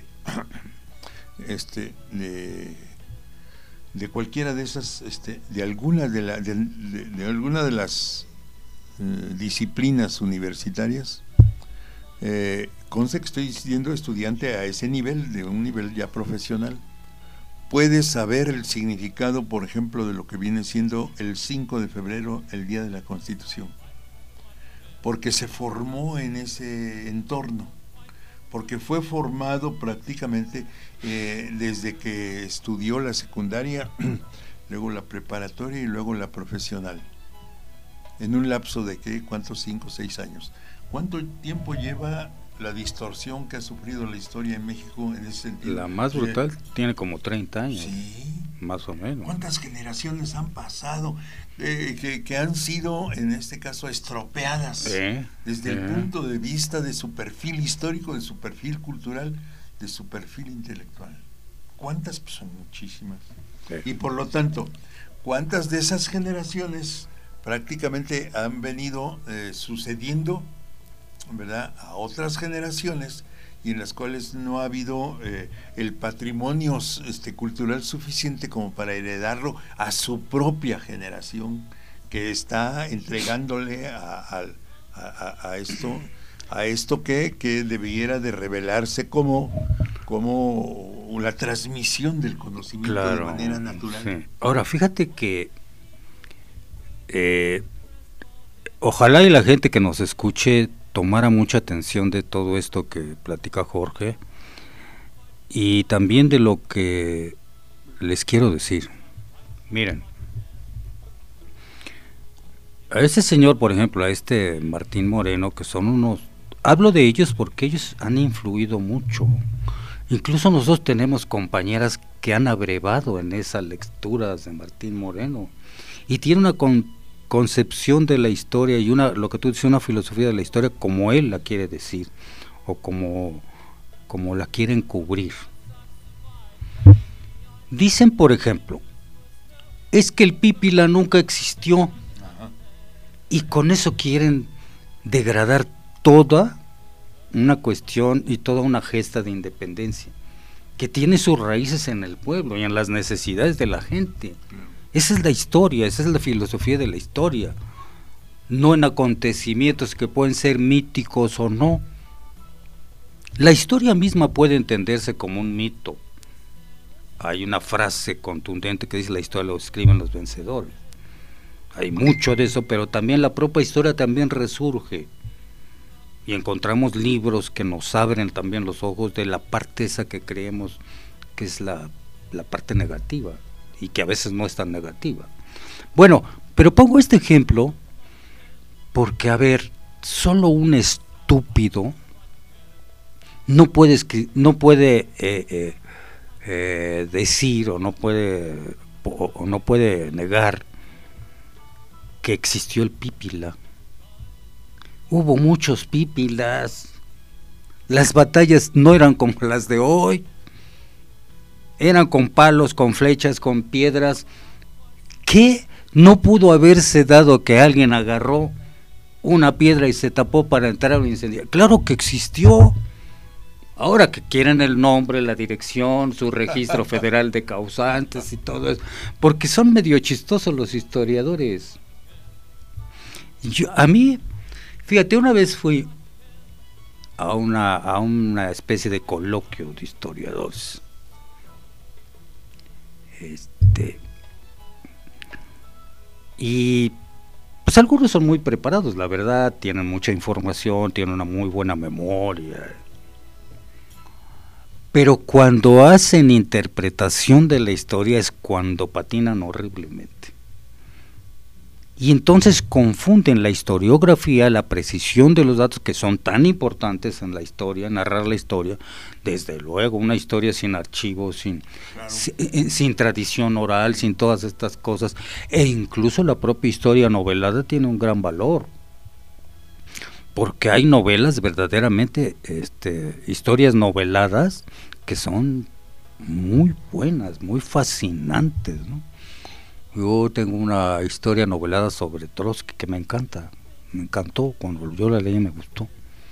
este de, de cualquiera de esas, este, de alguna de, la, de, de, de alguna de las eh, disciplinas universitarias? Eh, conste que estoy siendo estudiante a ese nivel, de un nivel ya profesional. Puedes saber el significado, por ejemplo, de lo que viene siendo el cinco de febrero, el Día de la Constitución, porque se formó en ese entorno, porque fue formado prácticamente eh, desde que estudió la secundaria, luego la preparatoria y luego la profesional, en un lapso de ¿qué? ¿Cuántos? Cinco, seis años. ¿Cuánto tiempo lleva la distorsión que ha sufrido la historia en México en ese sentido? La más brutal eh, tiene como treinta años. Sí. Más o menos. ¿Cuántas generaciones han pasado eh, que, que han sido, en este caso, estropeadas eh, desde eh. el punto de vista de su perfil histórico, de su perfil cultural, de su perfil intelectual? ¿Cuántas? Pues son muchísimas. Eh. Y por lo tanto, ¿cuántas de esas generaciones prácticamente han venido eh, sucediendo, ¿verdad?, a otras generaciones, y en las cuales no ha habido eh, el patrimonio este, cultural suficiente como para heredarlo a su propia generación, que está entregándole a, a, a, a esto a esto que, que debiera de revelarse como, como la transmisión del conocimiento, claro, de manera natural. Sí. Ahora, fíjate que eh, ojalá y la gente que nos escuche tomara mucha atención de todo esto que platica Jorge, y también de lo que les quiero decir. Miren, a ese señor, por ejemplo, a este Martín Moreno, que son unos, hablo de ellos porque ellos han influido mucho. Incluso nosotros tenemos compañeras que han abrevado en esas lecturas de Martín Moreno, y tiene una con concepción de la historia y una, lo que tú dices, una filosofía de la historia como él la quiere decir, o como, como la quieren cubrir. Dicen, por ejemplo, es que el Pípila nunca existió. Ajá. Y con eso quieren degradar toda una cuestión y toda una gesta de independencia que tiene sus raíces en el pueblo y en las necesidades de la gente. Esa es la historia, esa es la filosofía de la historia, no en acontecimientos que pueden ser míticos o no. La historia misma puede entenderse como un mito. Hay una frase contundente que dice: la historia lo escriben los vencedores. Hay mucho de eso, pero también la propia historia también resurge, y encontramos libros que nos abren también los ojos de la parte esa que creemos que es la, la parte negativa, y que a veces no es tan negativa. Bueno, pero pongo este ejemplo porque, a ver, solo un estúpido no puede, no puede eh, eh, eh, decir o no puede o, o no puede negar que existió el Pípila. Hubo muchos Pípilas, las batallas no eran como las de hoy, eran con palos, con flechas, con piedras. ¿Qué no pudo haberse dado que alguien agarró una piedra y se tapó para entrar a un incendio? Claro que existió. Ahora que quieren el nombre, la dirección, su registro federal de causantes y todo eso, porque son medio chistosos los historiadores. Yo, a mí, fíjate, una vez fui a una, a una especie de coloquio de historiadores. Este, y pues algunos son muy preparados, la verdad, tienen mucha información, tienen una muy buena memoria. Pero cuando hacen interpretación de la historia es cuando patinan horriblemente. Y entonces confunden la historiografía, la precisión de los datos que son tan importantes en la historia, narrar la historia, desde luego, una historia sin archivos, sin, claro. sin, sin tradición oral, sin todas estas cosas, e incluso la propia historia novelada tiene un gran valor, porque hay novelas verdaderamente, este, historias noveladas que son muy buenas, muy fascinantes, ¿no? Yo tengo una historia novelada sobre Trotsky que me encanta, me encantó, cuando yo la leí me gustó.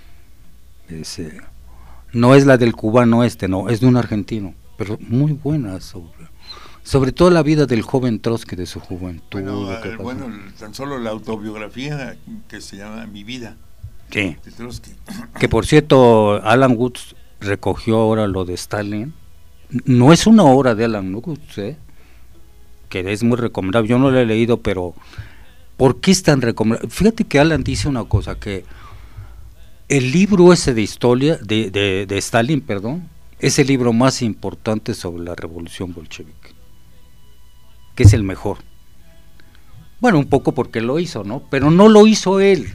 Es, eh, no es la del cubano este, no, es de un argentino, pero muy buena sobre, sobre todo la vida del joven Trotsky, de su juventud. Bueno, eh, bueno, tan solo la autobiografía que se llama Mi vida, sí. de Trotsky. Que por cierto, Alan Woods recogió ahora lo de Stalin. No es una obra de Alan Woods, ¿eh? Que es muy recomendable, yo no lo he leído, pero ¿por qué es tan recomendable? Fíjate que Alan dice una cosa, que el libro ese de historia, de, de, de Stalin, perdón, es el libro más importante sobre la revolución bolchevique, que es el mejor. Bueno, un poco porque lo hizo, ¿no? Pero no lo hizo él.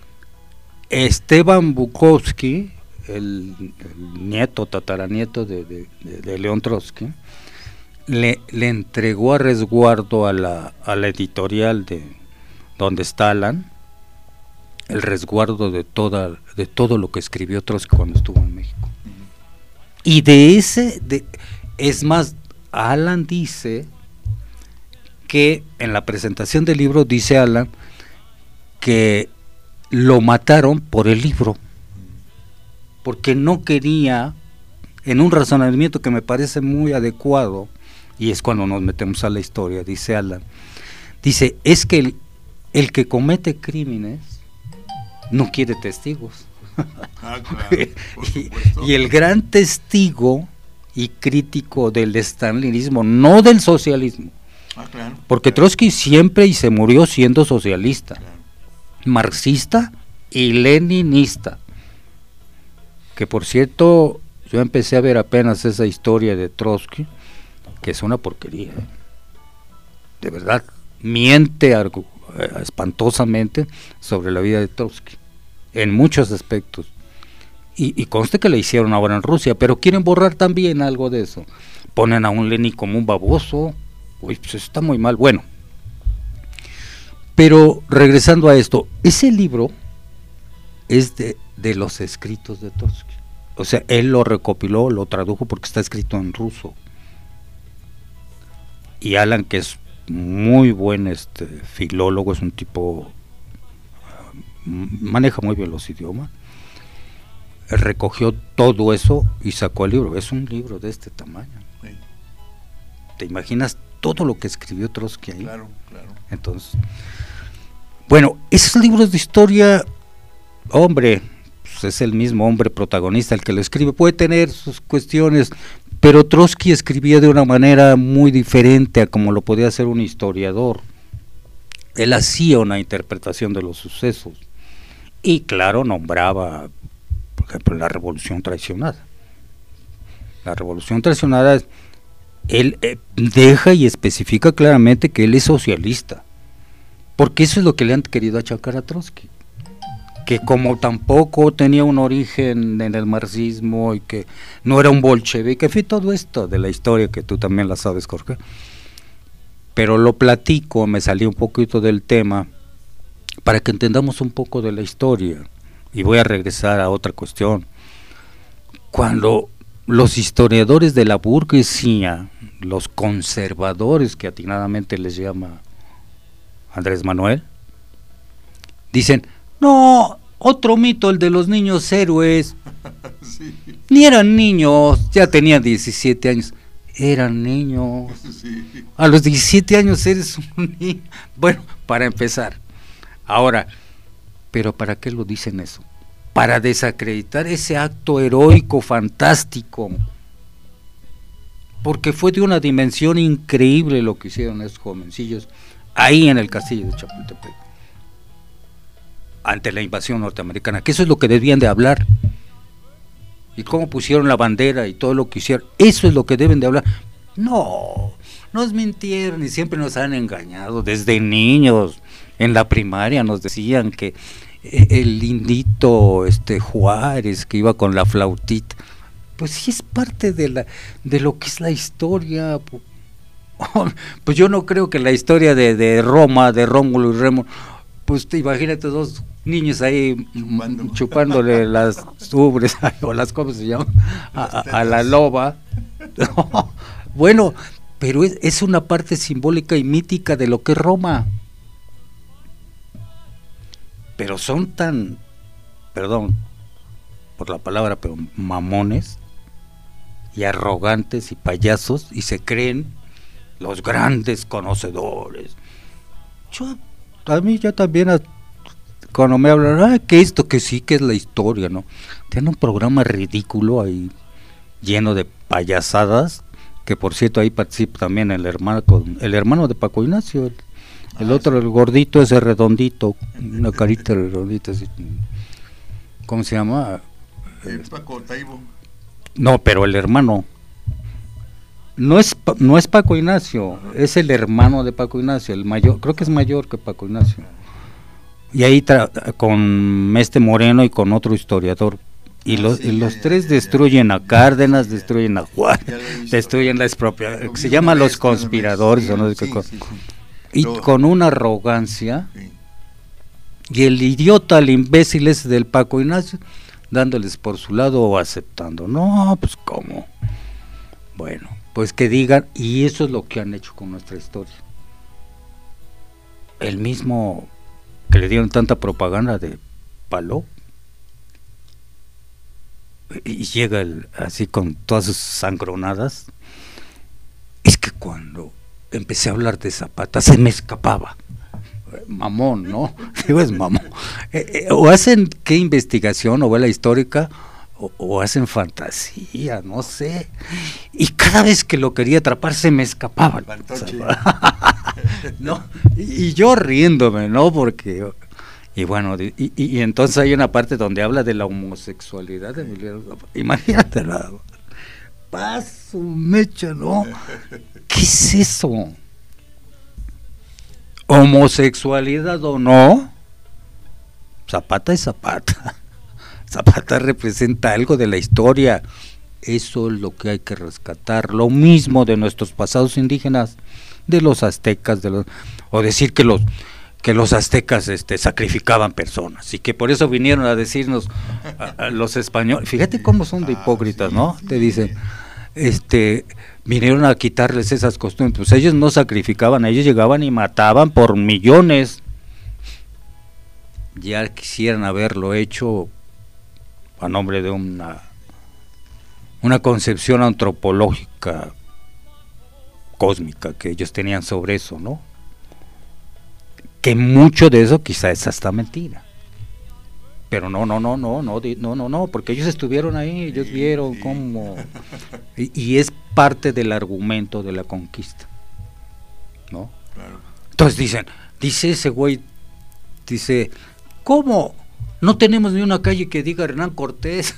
Esteban Bukovsky, el, el nieto, tataranieto de, de, de, de León Trotsky, Le, le entregó a resguardo a la, a la editorial de donde está Alan, el resguardo de toda de todo lo que escribió Trotsky cuando estuvo en México. Uh-huh. Y de ese, de, es más, Alan dice que en la presentación del libro, dice Alan, que lo mataron por el libro, porque no quería, en un razonamiento que me parece muy adecuado, y es cuando nos metemos a la historia, dice Alan, dice, es que el, el que comete crímenes no quiere testigos. Ah, claro, y, y el gran testigo y crítico del stalinismo, no del socialismo, ah, claro, porque claro. Trotsky siempre y se murió siendo socialista, claro. Marxista y leninista, que por cierto, yo empecé a ver apenas esa historia de Trotsky, que es una porquería, ¿eh? De verdad, miente argu- eh, espantosamente sobre la vida de Trotsky, en muchos aspectos, y, y conste que le hicieron ahora en Rusia, pero quieren borrar también algo de eso, ponen a un Lenin como un baboso, uy, pues está muy mal, bueno, pero regresando a esto, ese libro es de, de los escritos de Trotsky, o sea, él lo recopiló, lo tradujo porque está escrito en ruso. Y Alan, que es muy buen este filólogo, es un tipo, uh, maneja muy bien los idiomas, recogió todo eso y sacó el libro. Es un libro de este tamaño. Sí. ¿Te imaginas todo lo que escribió Trotsky ahí? Claro, claro. Entonces, bueno, esos libros de historia, hombre, pues es el mismo hombre protagonista el que lo escribe, puede tener sus cuestiones, pero Trotsky escribía de una manera muy diferente a como lo podía hacer un historiador. Él hacía una interpretación de los sucesos y claro, nombraba, por ejemplo, la revolución traicionada. La revolución traicionada, es, él eh, deja y especifica claramente que él es socialista, porque eso es lo que le han querido achacar a Trotsky, que como tampoco tenía un origen en el marxismo y que no era un bolchevique, en fin, todo esto de la historia que tú también la sabes, Jorge, pero lo platico, me salí un poquito del tema para que entendamos un poco de la historia, y voy a regresar a otra cuestión. Cuando los historiadores de la burguesía, los conservadores que atinadamente les llama Andrés Manuel, dicen, no, otro mito, el de los niños héroes. Sí. Ni eran niños, ya tenían diecisiete años. Eran niños. Sí. A los diecisiete años eres un niño. Bueno, para empezar. Ahora, ¿pero para qué lo dicen eso? Para desacreditar ese acto heroico, fantástico. Porque fue de una dimensión increíble lo que hicieron esos jovencillos ahí en el castillo de Chapultepec. ante la invasión norteamericana, que eso es lo que debían de hablar. Y cómo pusieron la bandera y todo lo que hicieron, eso es lo que deben de hablar. No, nos mintieron y siempre nos han engañado. Desde niños, en la primaria nos decían que el lindito este Juárez que iba con la flautita, pues sí es parte de la de lo que es la historia. Pues yo no creo que la historia de, de Roma, de Rómulo y Remo, pues te imagínate dos niños ahí Chupando. chupándole las ubres o las, ¿cómo se llama? A, a, a la loba. No, bueno, pero es, es una parte simbólica y mítica de lo que es Roma. Pero son tan, perdón por la palabra, pero mamones y arrogantes y payasos, y se creen los grandes conocedores. Yo, a mí ya también, cuando me hablan, ah, que esto, que sí, que es la historia, ¿no? Tienen un programa ridículo ahí, lleno de payasadas, que por cierto ahí participa también el hermano, el hermano de Paco Ignacio, el, el ah, otro, sí. El gordito, ese redondito, una carita redondita, así, ¿cómo se llama? El Paco Taibo. No, pero el hermano no es no es Paco Ignacio, es el hermano de Paco Ignacio, el mayor, creo que es mayor que Paco Ignacio. Y ahí tra- con este Moreno y con otro historiador. Y, ah, los, sí, y los ya, tres ya, destruyen ya, a Cárdenas, ya, destruyen a Juárez, destruyen la expropiación, se llama Los Conspiradores, sí, o no sé qué cosa. Sí, sí. Y Todo. Con una arrogancia, sí. Y el idiota, el imbécil ese del Paco Ignacio, dándoles por su lado o aceptando. No, pues cómo. Bueno, pues que digan, y eso es lo que han hecho con nuestra historia. El mismo que le dieron tanta propaganda de Paló, y llega el, así con todas sus sangronadas. Es que cuando empecé a hablar de Zapata se me escapaba. Mamón, ¿no? Digo, es mamón. Eh, eh, o hacen qué investigación, novela histórica, o, o hacen fantasía, no sé. Y cada vez que lo quería atrapar se me escapaba. ¿No? Y, y yo riéndome, ¿no? Porque... Y bueno, y, y, y entonces hay una parte donde habla de la homosexualidad de Emiliano Zapata. Imagínate la paso, mecha, ¿no? ¿Qué es eso? Homosexualidad o no, Zapata es Zapata. Zapata representa algo de la historia. Eso es lo que hay que rescatar. Lo mismo de nuestros pasados indígenas, de los aztecas, de los, o decir que los que los aztecas este, sacrificaban personas y que por eso vinieron a decirnos a, a los españoles. Fíjate cómo son de hipócritas, ¿no? Te dicen, este, vinieron a quitarles esas costumbres. Pues ellos no sacrificaban, ellos llegaban y mataban por millones. Ya quisieran haberlo hecho a nombre de una una concepción antropológica cósmica que ellos tenían sobre eso, ¿no? Que mucho de eso quizá es hasta mentira, pero no, no, no, no, no, no, no, no, porque ellos estuvieron ahí, ellos vieron cómo, y, y es parte del argumento de la conquista, ¿no? Claro. Entonces dicen, dice ese güey, dice, ¿cómo? No tenemos ni una calle que diga Hernán Cortés.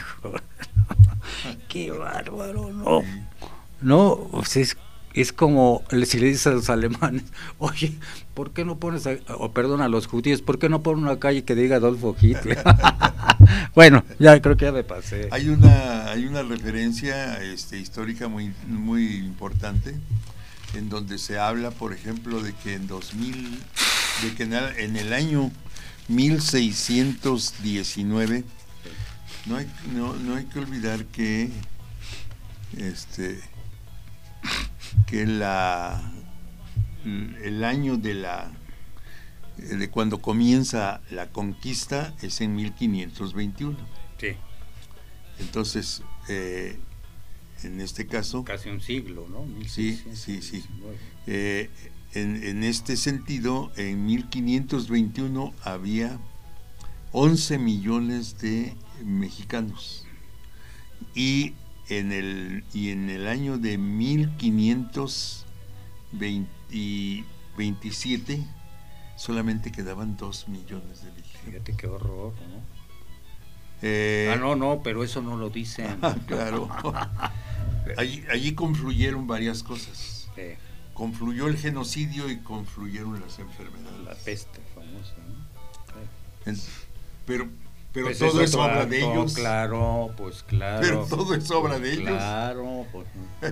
Qué bárbaro, no, no, pues es Es como si le dices a los alemanes, oye, ¿por qué no pones, a, o perdón, a los judíos, ¿por qué no ponen una calle que diga Adolfo Hitler? Bueno, ya creo que ya me pasé. Hay una hay una referencia este, histórica muy muy importante, en donde se habla, por ejemplo, de que en dos mil, de que en el, en el año mil seiscientos diecinueve, no hay, no, no hay que olvidar que este que la el año de la de cuando comienza la conquista es en mil quinientos veintiuno. Sí. Entonces, eh, en este caso casi un siglo, ¿no? Sí, sí, sí. Eh, en, en este sentido, en mil quinientos veintiuno había once millones de mexicanos y en el y en el año de mil quinientos veintisiete solamente quedaban dos millones de mexicanos. Fíjate qué horror, ¿no? Eh, ah, no, no, pero eso no lo dicen. Claro. allí, allí confluyeron varias cosas. Sí. Confluyó el genocidio y confluyeron las enfermedades. La peste famosa, ¿no? En, pero pero pues todo es, es obra de acto, ellos. Claro, pues claro. Pero todo es obra de ellos. Claro, pues.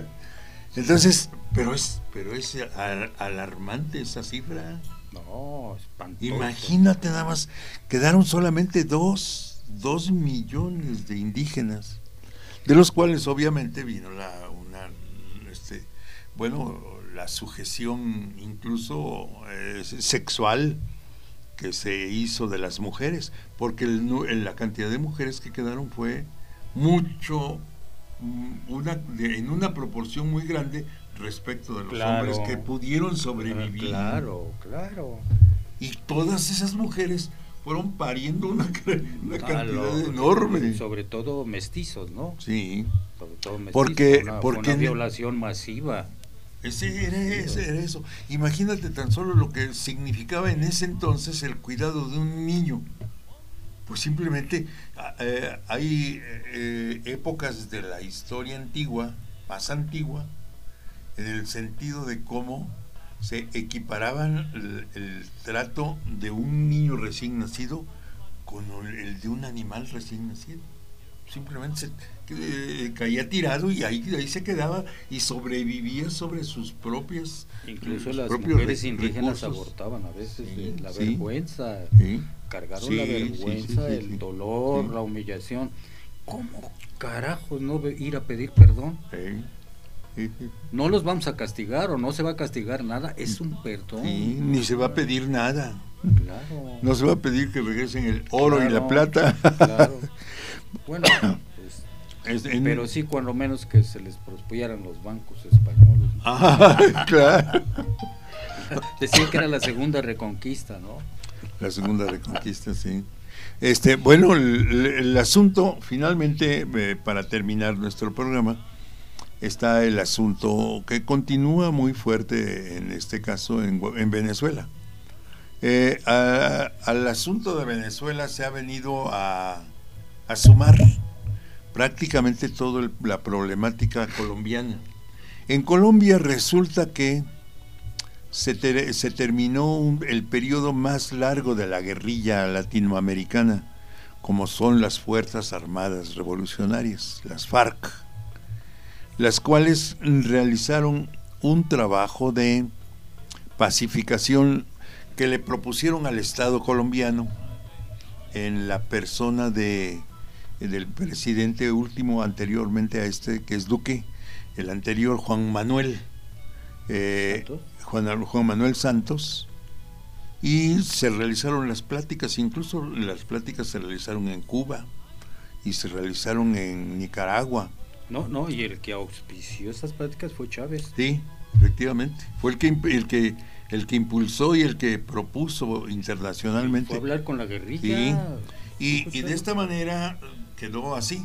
Entonces, pero es, pero es al, alarmante esa cifra. No, espantoso. Imagínate nada más, quedaron solamente dos, dos millones de indígenas, de los cuales obviamente vino la, una, este, bueno, la sujeción incluso eh, sexual que se hizo de las mujeres, porque el, la cantidad de mujeres que quedaron fue mucho, una, de, en una proporción muy grande respecto de los claro, hombres que pudieron sobrevivir. Claro, claro. Y todas esas mujeres fueron pariendo una, una ah, cantidad lo, enorme. Sobre todo mestizos, ¿no? Sí. Sobre todo mestizos. Porque, una, porque una violación masiva. Ese era, ese era eso. Imagínate tan solo lo que significaba en ese entonces el cuidado de un niño. Pues simplemente eh, hay eh, épocas de la historia antigua, más antigua, en el sentido de cómo se equiparaban el, el trato de un niño recién nacido con el de un animal recién nacido. Simplemente se eh, caía tirado y ahí, ahí se quedaba y sobrevivía sobre sus propias. Incluso sus las propios mujeres re, indígenas recursos. abortaban a veces Sí, de la sí, vergüenza. Sí. Cargaron Sí, la sí, vergüenza, sí, sí, el sí. dolor, Sí. la humillación. ¿Cómo carajos no ir a pedir perdón? Sí. Sí, sí. No los vamos a castigar o no se va a castigar nada, es un perdón. Sí, ni se va a pedir nada. Claro. No se va a pedir que regresen el oro Claro, y la plata. Claro. Bueno, pues, Es en- pero sí cuando menos que se les prospieran los bancos españoles. ¿no? Ah, claro. Decían que era la segunda reconquista, ¿no? La segunda reconquista, sí. Este, bueno, el, el asunto, finalmente, eh, para terminar nuestro programa, está el asunto que continúa muy fuerte en este caso en, en Venezuela. Eh, a, al asunto de Venezuela se ha venido a, a sumar prácticamente toda la problemática colombiana. En Colombia resulta que se, ter, se terminó un, el periodo más largo de la guerrilla latinoamericana, como son las Fuerzas Armadas Revolucionarias, las FARC, las cuales realizaron un trabajo de pacificación que le propusieron al Estado colombiano en la persona de del presidente último anteriormente a este, que es Duque, el anterior Juan Manuel eh, Juan, Juan Manuel Santos, y se realizaron las pláticas, incluso las pláticas se realizaron en Cuba y se realizaron en Nicaragua. No, no, y el que auspició esas pláticas fue Chávez. Sí, efectivamente, fue el que el que el que impulsó y el que propuso internacionalmente. Fue a hablar con la guerrilla. Sí. Y, y de esta manera quedó así.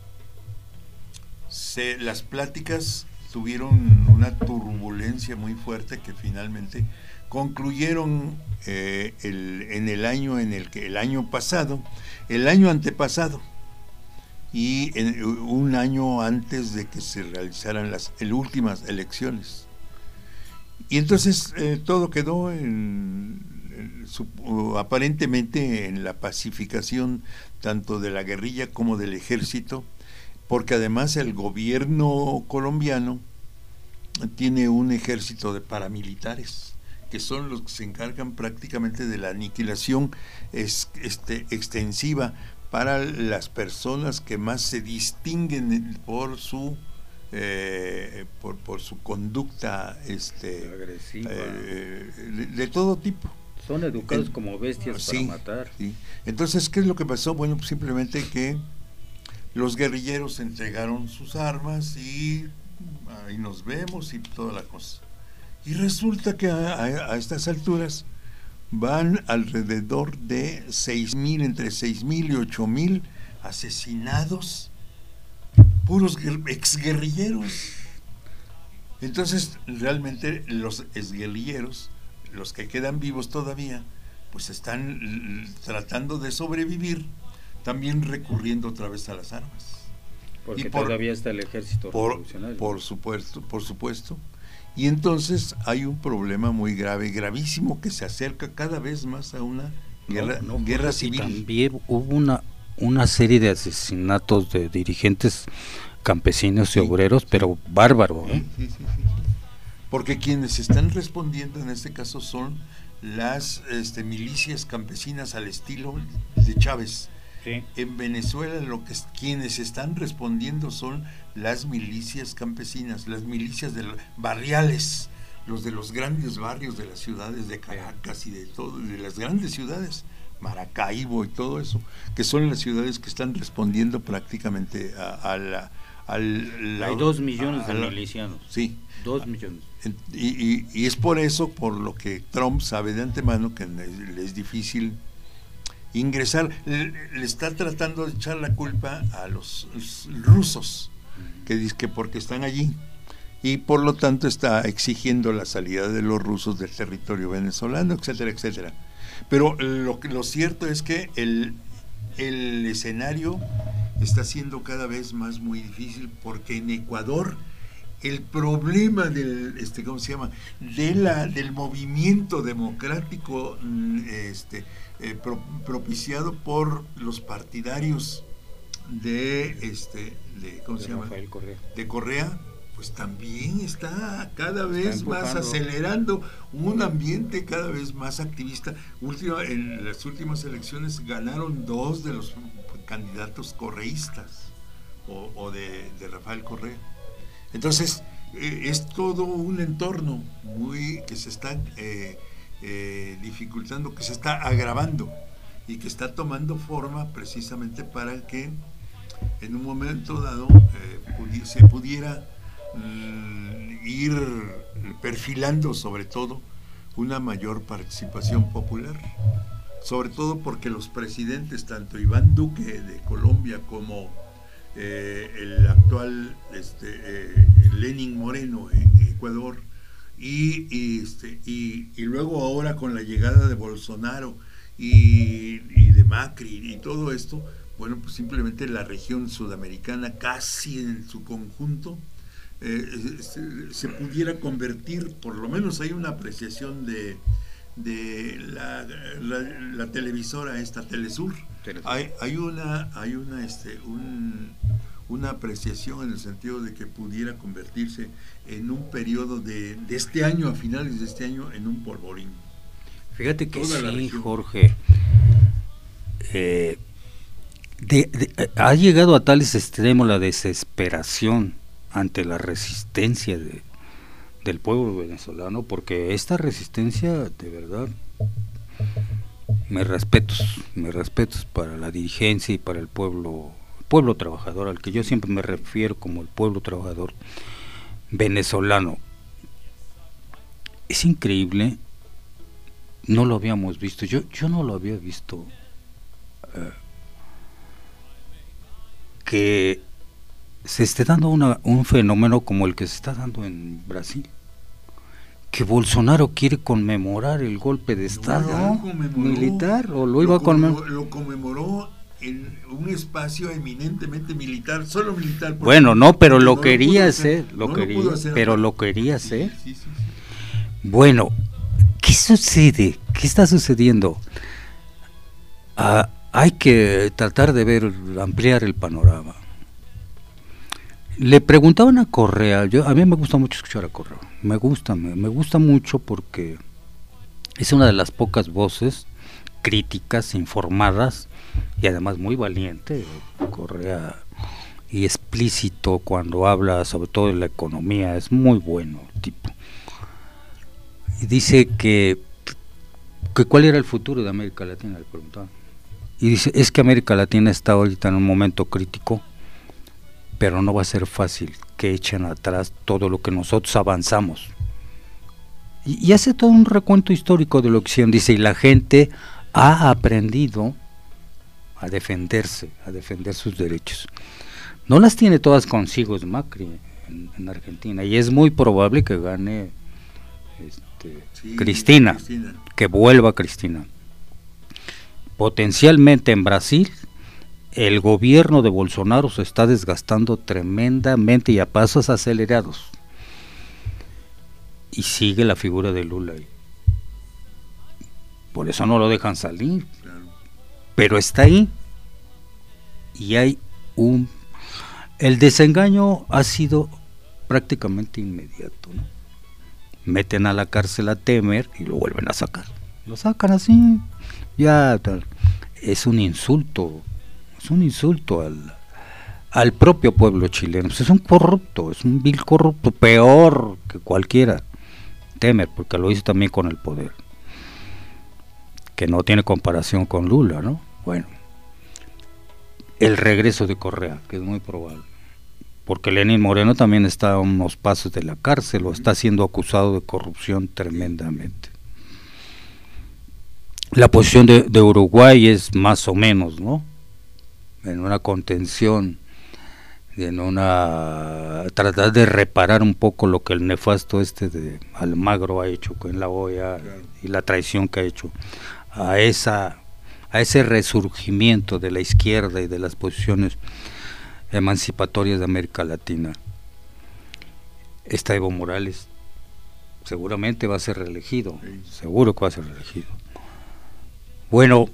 Se, las pláticas tuvieron una turbulencia muy fuerte que finalmente concluyeron eh, el, en el año en el que el año pasado, el año antepasado y en, un año antes de que se realizaran las el, últimas elecciones. Y entonces eh, todo quedó en, en su, uh, aparentemente en la pacificación tanto de la guerrilla como del ejército, porque además el gobierno colombiano tiene un ejército de paramilitares que son los que se encargan prácticamente de la aniquilación es, este, extensiva para las personas que más se distinguen por su eh, por, por su conducta este, agresiva, eh, de, de todo tipo. Son educados El, como bestias sí, para matar. Sí. Entonces, ¿qué es lo que pasó? Bueno, pues simplemente que los guerrilleros entregaron sus armas y ahí nos vemos y toda la cosa. Y resulta que a, a, a estas alturas van alrededor de seis mil, entre seis mil y ocho mil asesinados, puros exguerrilleros. Entonces, realmente los exguerrilleros, los que quedan vivos todavía, pues están l- tratando de sobrevivir, también recurriendo otra vez a las armas. Porque y por, todavía está el ejército por, revolucionario. Por supuesto, por supuesto. Y entonces hay un problema muy grave, gravísimo, que se acerca cada vez más a una guerra, no, no, guerra y civil. También hubo una, una serie de asesinatos de dirigentes campesinos Sí, y obreros, sí. pero bárbaro, ¿eh? Sí, sí, sí, sí. Porque quienes están respondiendo en este caso son las este, milicias campesinas al estilo de Chávez. Sí. En Venezuela lo que es, quienes están respondiendo son las milicias campesinas, las milicias de los barriales, los de los grandes barrios de las ciudades de Caracas y de todo, de las grandes ciudades, Maracaibo y todo eso, que son las ciudades que están respondiendo prácticamente a, a la, a la... Hay dos millones a de la, milicianos. Sí. Dos millones. Y, y, y es por eso, por lo que Trump sabe de antemano que le es difícil ingresar, le, le está tratando de echar la culpa a los, los rusos, que dice que porque están allí, y por lo tanto está exigiendo la salida de los rusos del territorio venezolano, etcétera, etcétera. Pero lo, lo cierto es que el, el escenario está siendo cada vez más muy difícil, porque en Ecuador el problema del este cómo se llama de la del movimiento democrático este eh, pro, propiciado por los partidarios de este de cómo se llama Rafael Correa. de Correa, pues también está cada vez está más acelerando un ambiente cada vez más activista. Última, en las últimas elecciones ganaron dos de los candidatos correístas o, o de, de Rafael Correa. Entonces, eh, es todo un entorno muy que se está eh, eh, dificultando, que se está agravando y que está tomando forma precisamente para que en un momento dado eh, pudi- se pudiera mm, ir perfilando sobre todo una mayor participación popular, sobre todo porque los presidentes, tanto Iván Duque de Colombia como Eh, el actual este, eh, Lenín Moreno en Ecuador y, y, este, y, y luego ahora con la llegada de Bolsonaro y, y de Macri y todo esto, bueno, pues simplemente la región sudamericana casi en su conjunto eh, se, se pudiera convertir, por lo menos hay una apreciación de, de la, la, la televisora esta Telesur. Hay, hay una, hay una, este, un, una apreciación en el sentido de que pudiera convertirse en un periodo de, de este año, a finales de este año, en un polvorín. Fíjate que Toda sí, Jorge. Eh, de, de, ha llegado a tales extremos la desesperación ante la resistencia de, del pueblo venezolano, porque esta resistencia, de verdad, me respetos, me respetos para la dirigencia y para el pueblo, pueblo trabajador, al que yo siempre me refiero como el pueblo trabajador venezolano. Es increíble, no lo habíamos visto, yo, yo no lo había visto, eh, que se esté dando una, un fenómeno como el que se está dando en Brasil, que Bolsonaro quiere conmemorar el golpe de Estado militar, o lo iba a conmemorar. Lo conmemoró en un espacio eminentemente militar, solo militar. Bueno, no, pero lo no quería lo hacer, hacer, lo no quería, lo hacer pero acá. lo quería hacer. Sí, sí, sí, sí. Bueno, ¿qué sucede? ¿Qué está sucediendo? Ah, hay que tratar de ver, ampliar el panorama. Le preguntaban a Correa, yo a mí me gusta mucho escuchar a Correa, me gusta, me, me gusta mucho porque es una de las pocas voces críticas, informadas y además muy valiente, Correa, y explícito cuando habla sobre todo de la economía, es muy bueno el tipo. Y dice que, que cuál era el futuro de América Latina, le preguntaban. Y dice, es que América Latina está ahorita en un momento crítico, pero no va a ser fácil que echen atrás todo lo que nosotros avanzamos. Y, y hace todo un recuento histórico de lo que hicieron, dice, y la gente ha aprendido a defenderse, a defender sus derechos. No las tiene todas consigo es Macri en, en Argentina, y es muy probable que gane este, Sí, Cristina, Cristina, que vuelva Cristina. potencialmente en Brasil, el gobierno de Bolsonaro se está desgastando tremendamente y a pasos acelerados. Y sigue la figura de Lula ahí. Por eso no lo dejan salir. Claro. Pero está ahí. Y hay un... El desengaño ha sido prácticamente inmediato, ¿no? Meten a la cárcel a Temer y lo vuelven a sacar. Lo sacan así. Ya tal. Es un insulto. Es un insulto al, al propio pueblo chileno. Pues es un corrupto, es un vil corrupto, peor que cualquiera. Temer, porque lo hizo también con el poder, que no tiene comparación con Lula, ¿no? Bueno, el regreso de Correa, que es muy probable, porque Lenín Moreno también está a unos pasos de la cárcel o está siendo acusado de corrupción tremendamente. La posición de, de Uruguay es más o menos, ¿no? En una contención, en una tratar de reparar un poco lo que el nefasto este de Almagro ha hecho en la O E A, claro, y la traición que ha hecho a esa a ese resurgimiento de la izquierda y de las posiciones emancipatorias de América Latina. Está Evo Morales, seguramente va a ser reelegido, sí, seguro que va a ser reelegido. Bueno,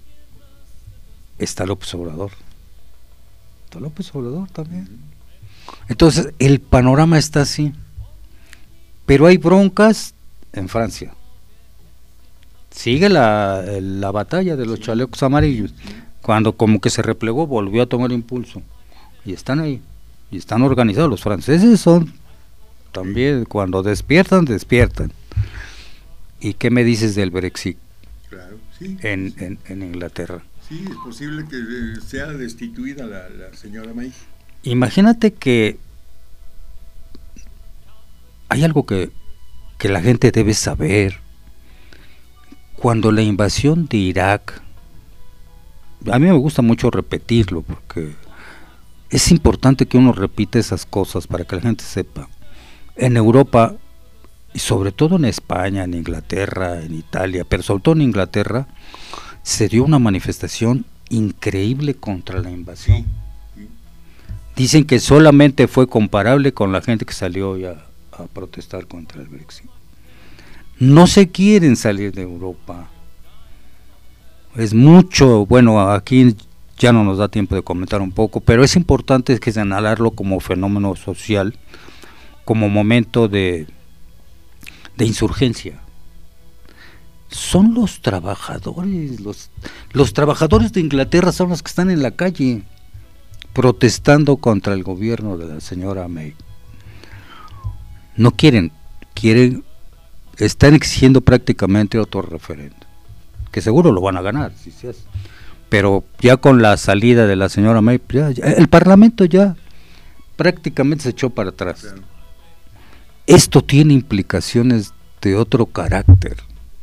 está López Obrador. Está López Obrador también. Entonces, el panorama está así. Pero hay broncas en Francia. Sigue la, la batalla de los chalecos amarillos. Cuando como que se replegó, volvió a tomar impulso. Y están ahí. Y están organizados. Los franceses son también, cuando despiertan, despiertan. ¿Y qué me dices del Brexit? Claro, sí. En, en, en Inglaterra. Sí, es posible que sea destituida la, la señora May. Imagínate que hay algo que, que la gente debe saber. Cuando la invasión de Irak, a mí me gusta mucho repetirlo, porque es importante que uno repita esas cosas para que la gente sepa. En Europa, y sobre todo en España, en Inglaterra, en Italia, pero sobre todo en Inglaterra, se dio una manifestación increíble contra la invasión. Dicen que solamente fue comparable con la gente que salió ya a protestar contra el Brexit. No se quieren salir de Europa. Es mucho, bueno, aquí ya no nos da tiempo de comentar un poco, pero es importante que señalarlo como fenómeno social, como momento de, de insurgencia. Son los trabajadores, los, los trabajadores de Inglaterra son los que están en la calle protestando contra el gobierno de la señora May. No quieren, quieren, están exigiendo prácticamente otro referéndum, que seguro lo van a ganar, si se hace. Pero ya con la salida de la señora May, ya, ya, el Parlamento ya prácticamente se echó para atrás. Claro. Esto tiene implicaciones de otro carácter.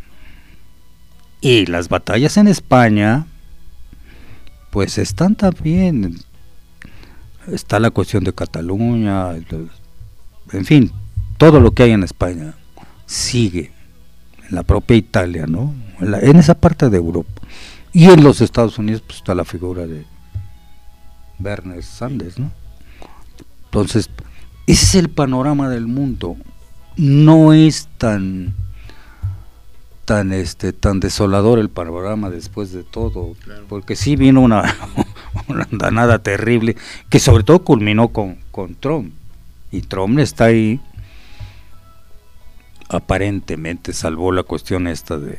Y las batallas en España, pues están también, está la cuestión de Cataluña, en fin, todo lo que hay en España sigue, en la propia Italia, ¿no? En, la, en esa parte de Europa. Y en los Estados Unidos pues está la figura de Bernie Sanders, ¿no? Entonces, ese es el panorama del mundo. No es tan... tan este tan desolador el panorama después de todo, claro, porque sí vino una, una andanada terrible que sobre todo culminó con, con Trump, y Trump está ahí, aparentemente salvó la cuestión esta de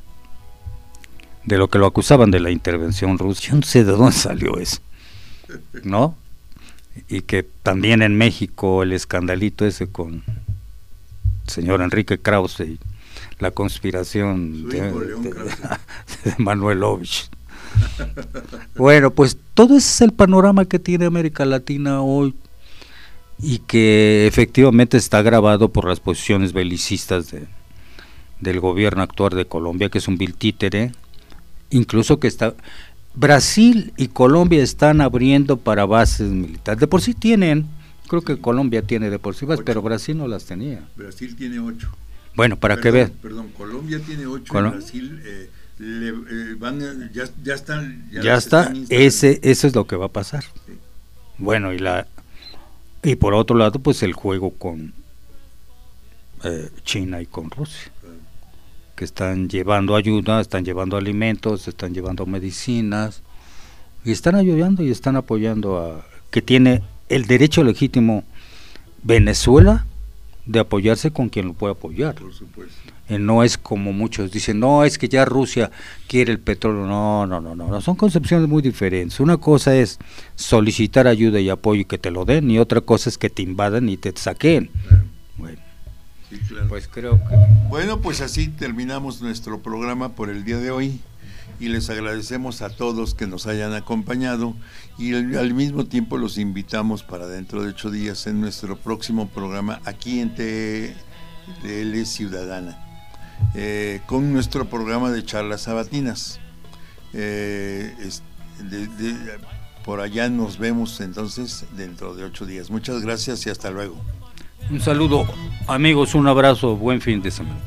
de lo que lo acusaban de la intervención rusa. Yo no sé de dónde salió eso, ¿no? Y que también en México el escandalito ese con el señor Enrique Krause y la conspiración de, de, de Manuelovich. Bueno, pues todo ese es el panorama que tiene América Latina hoy, y que efectivamente está agravado por las posiciones belicistas de, del gobierno actual de Colombia, que es un vil títere, incluso que está... Brasil y Colombia están abriendo para bases militares, de por sí tienen, creo que Colombia tiene de por sí bases, pero Brasil no las tenía. Brasil tiene ocho. Bueno, para perdón, que vean. Perdón, Colombia tiene ocho, Col- y Brasil eh, le, eh, van, ya, ya están. Ya, ya está, ese, eso es lo que va a pasar. Sí. Bueno, y la y por otro lado, pues el juego con eh, China y con Rusia, claro, que están llevando ayuda, están llevando alimentos, están llevando medicinas, y están ayudando y están apoyando a que tiene el derecho legítimo Venezuela de apoyarse con quien lo puede apoyar. Por supuesto. Eh, no es como muchos dicen, no, es que ya Rusia quiere el petróleo. No, no, no, no, no, son concepciones muy diferentes. Una cosa es solicitar ayuda y apoyo y que te lo den, y otra cosa es que te invadan y te saquen. Claro. Bueno, sí, claro. Pues creo que... Bueno, pues así terminamos nuestro programa por el día de hoy, y les agradecemos a todos que nos hayan acompañado, y al, al mismo tiempo los invitamos para dentro de ocho días en nuestro próximo programa aquí en T L Ciudadana, eh, con nuestro programa de charlas sabatinas. Eh, es, de, de, por allá nos vemos entonces dentro de ocho días. Muchas gracias y hasta luego. Un saludo, amigos, un abrazo, buen fin de semana.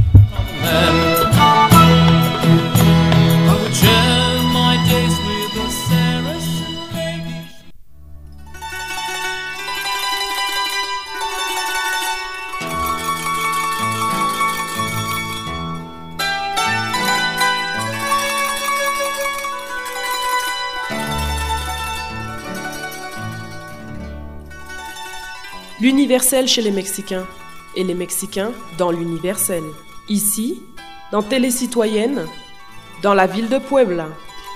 L'universel chez les Mexicains, et les Mexicains dans l'universel. Ici, dans Télé Citoyenne, dans la ville de Puebla.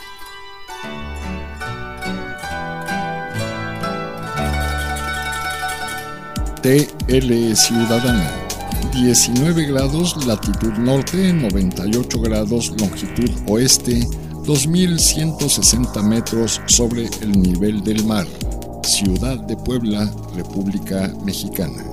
T L Ciudadana, diecinueve grados latitud norte, noventa y ocho grados longitud oeste, dos mil ciento sesenta metros sobre el nivel del mar. Ciudad de Puebla, República Mexicana.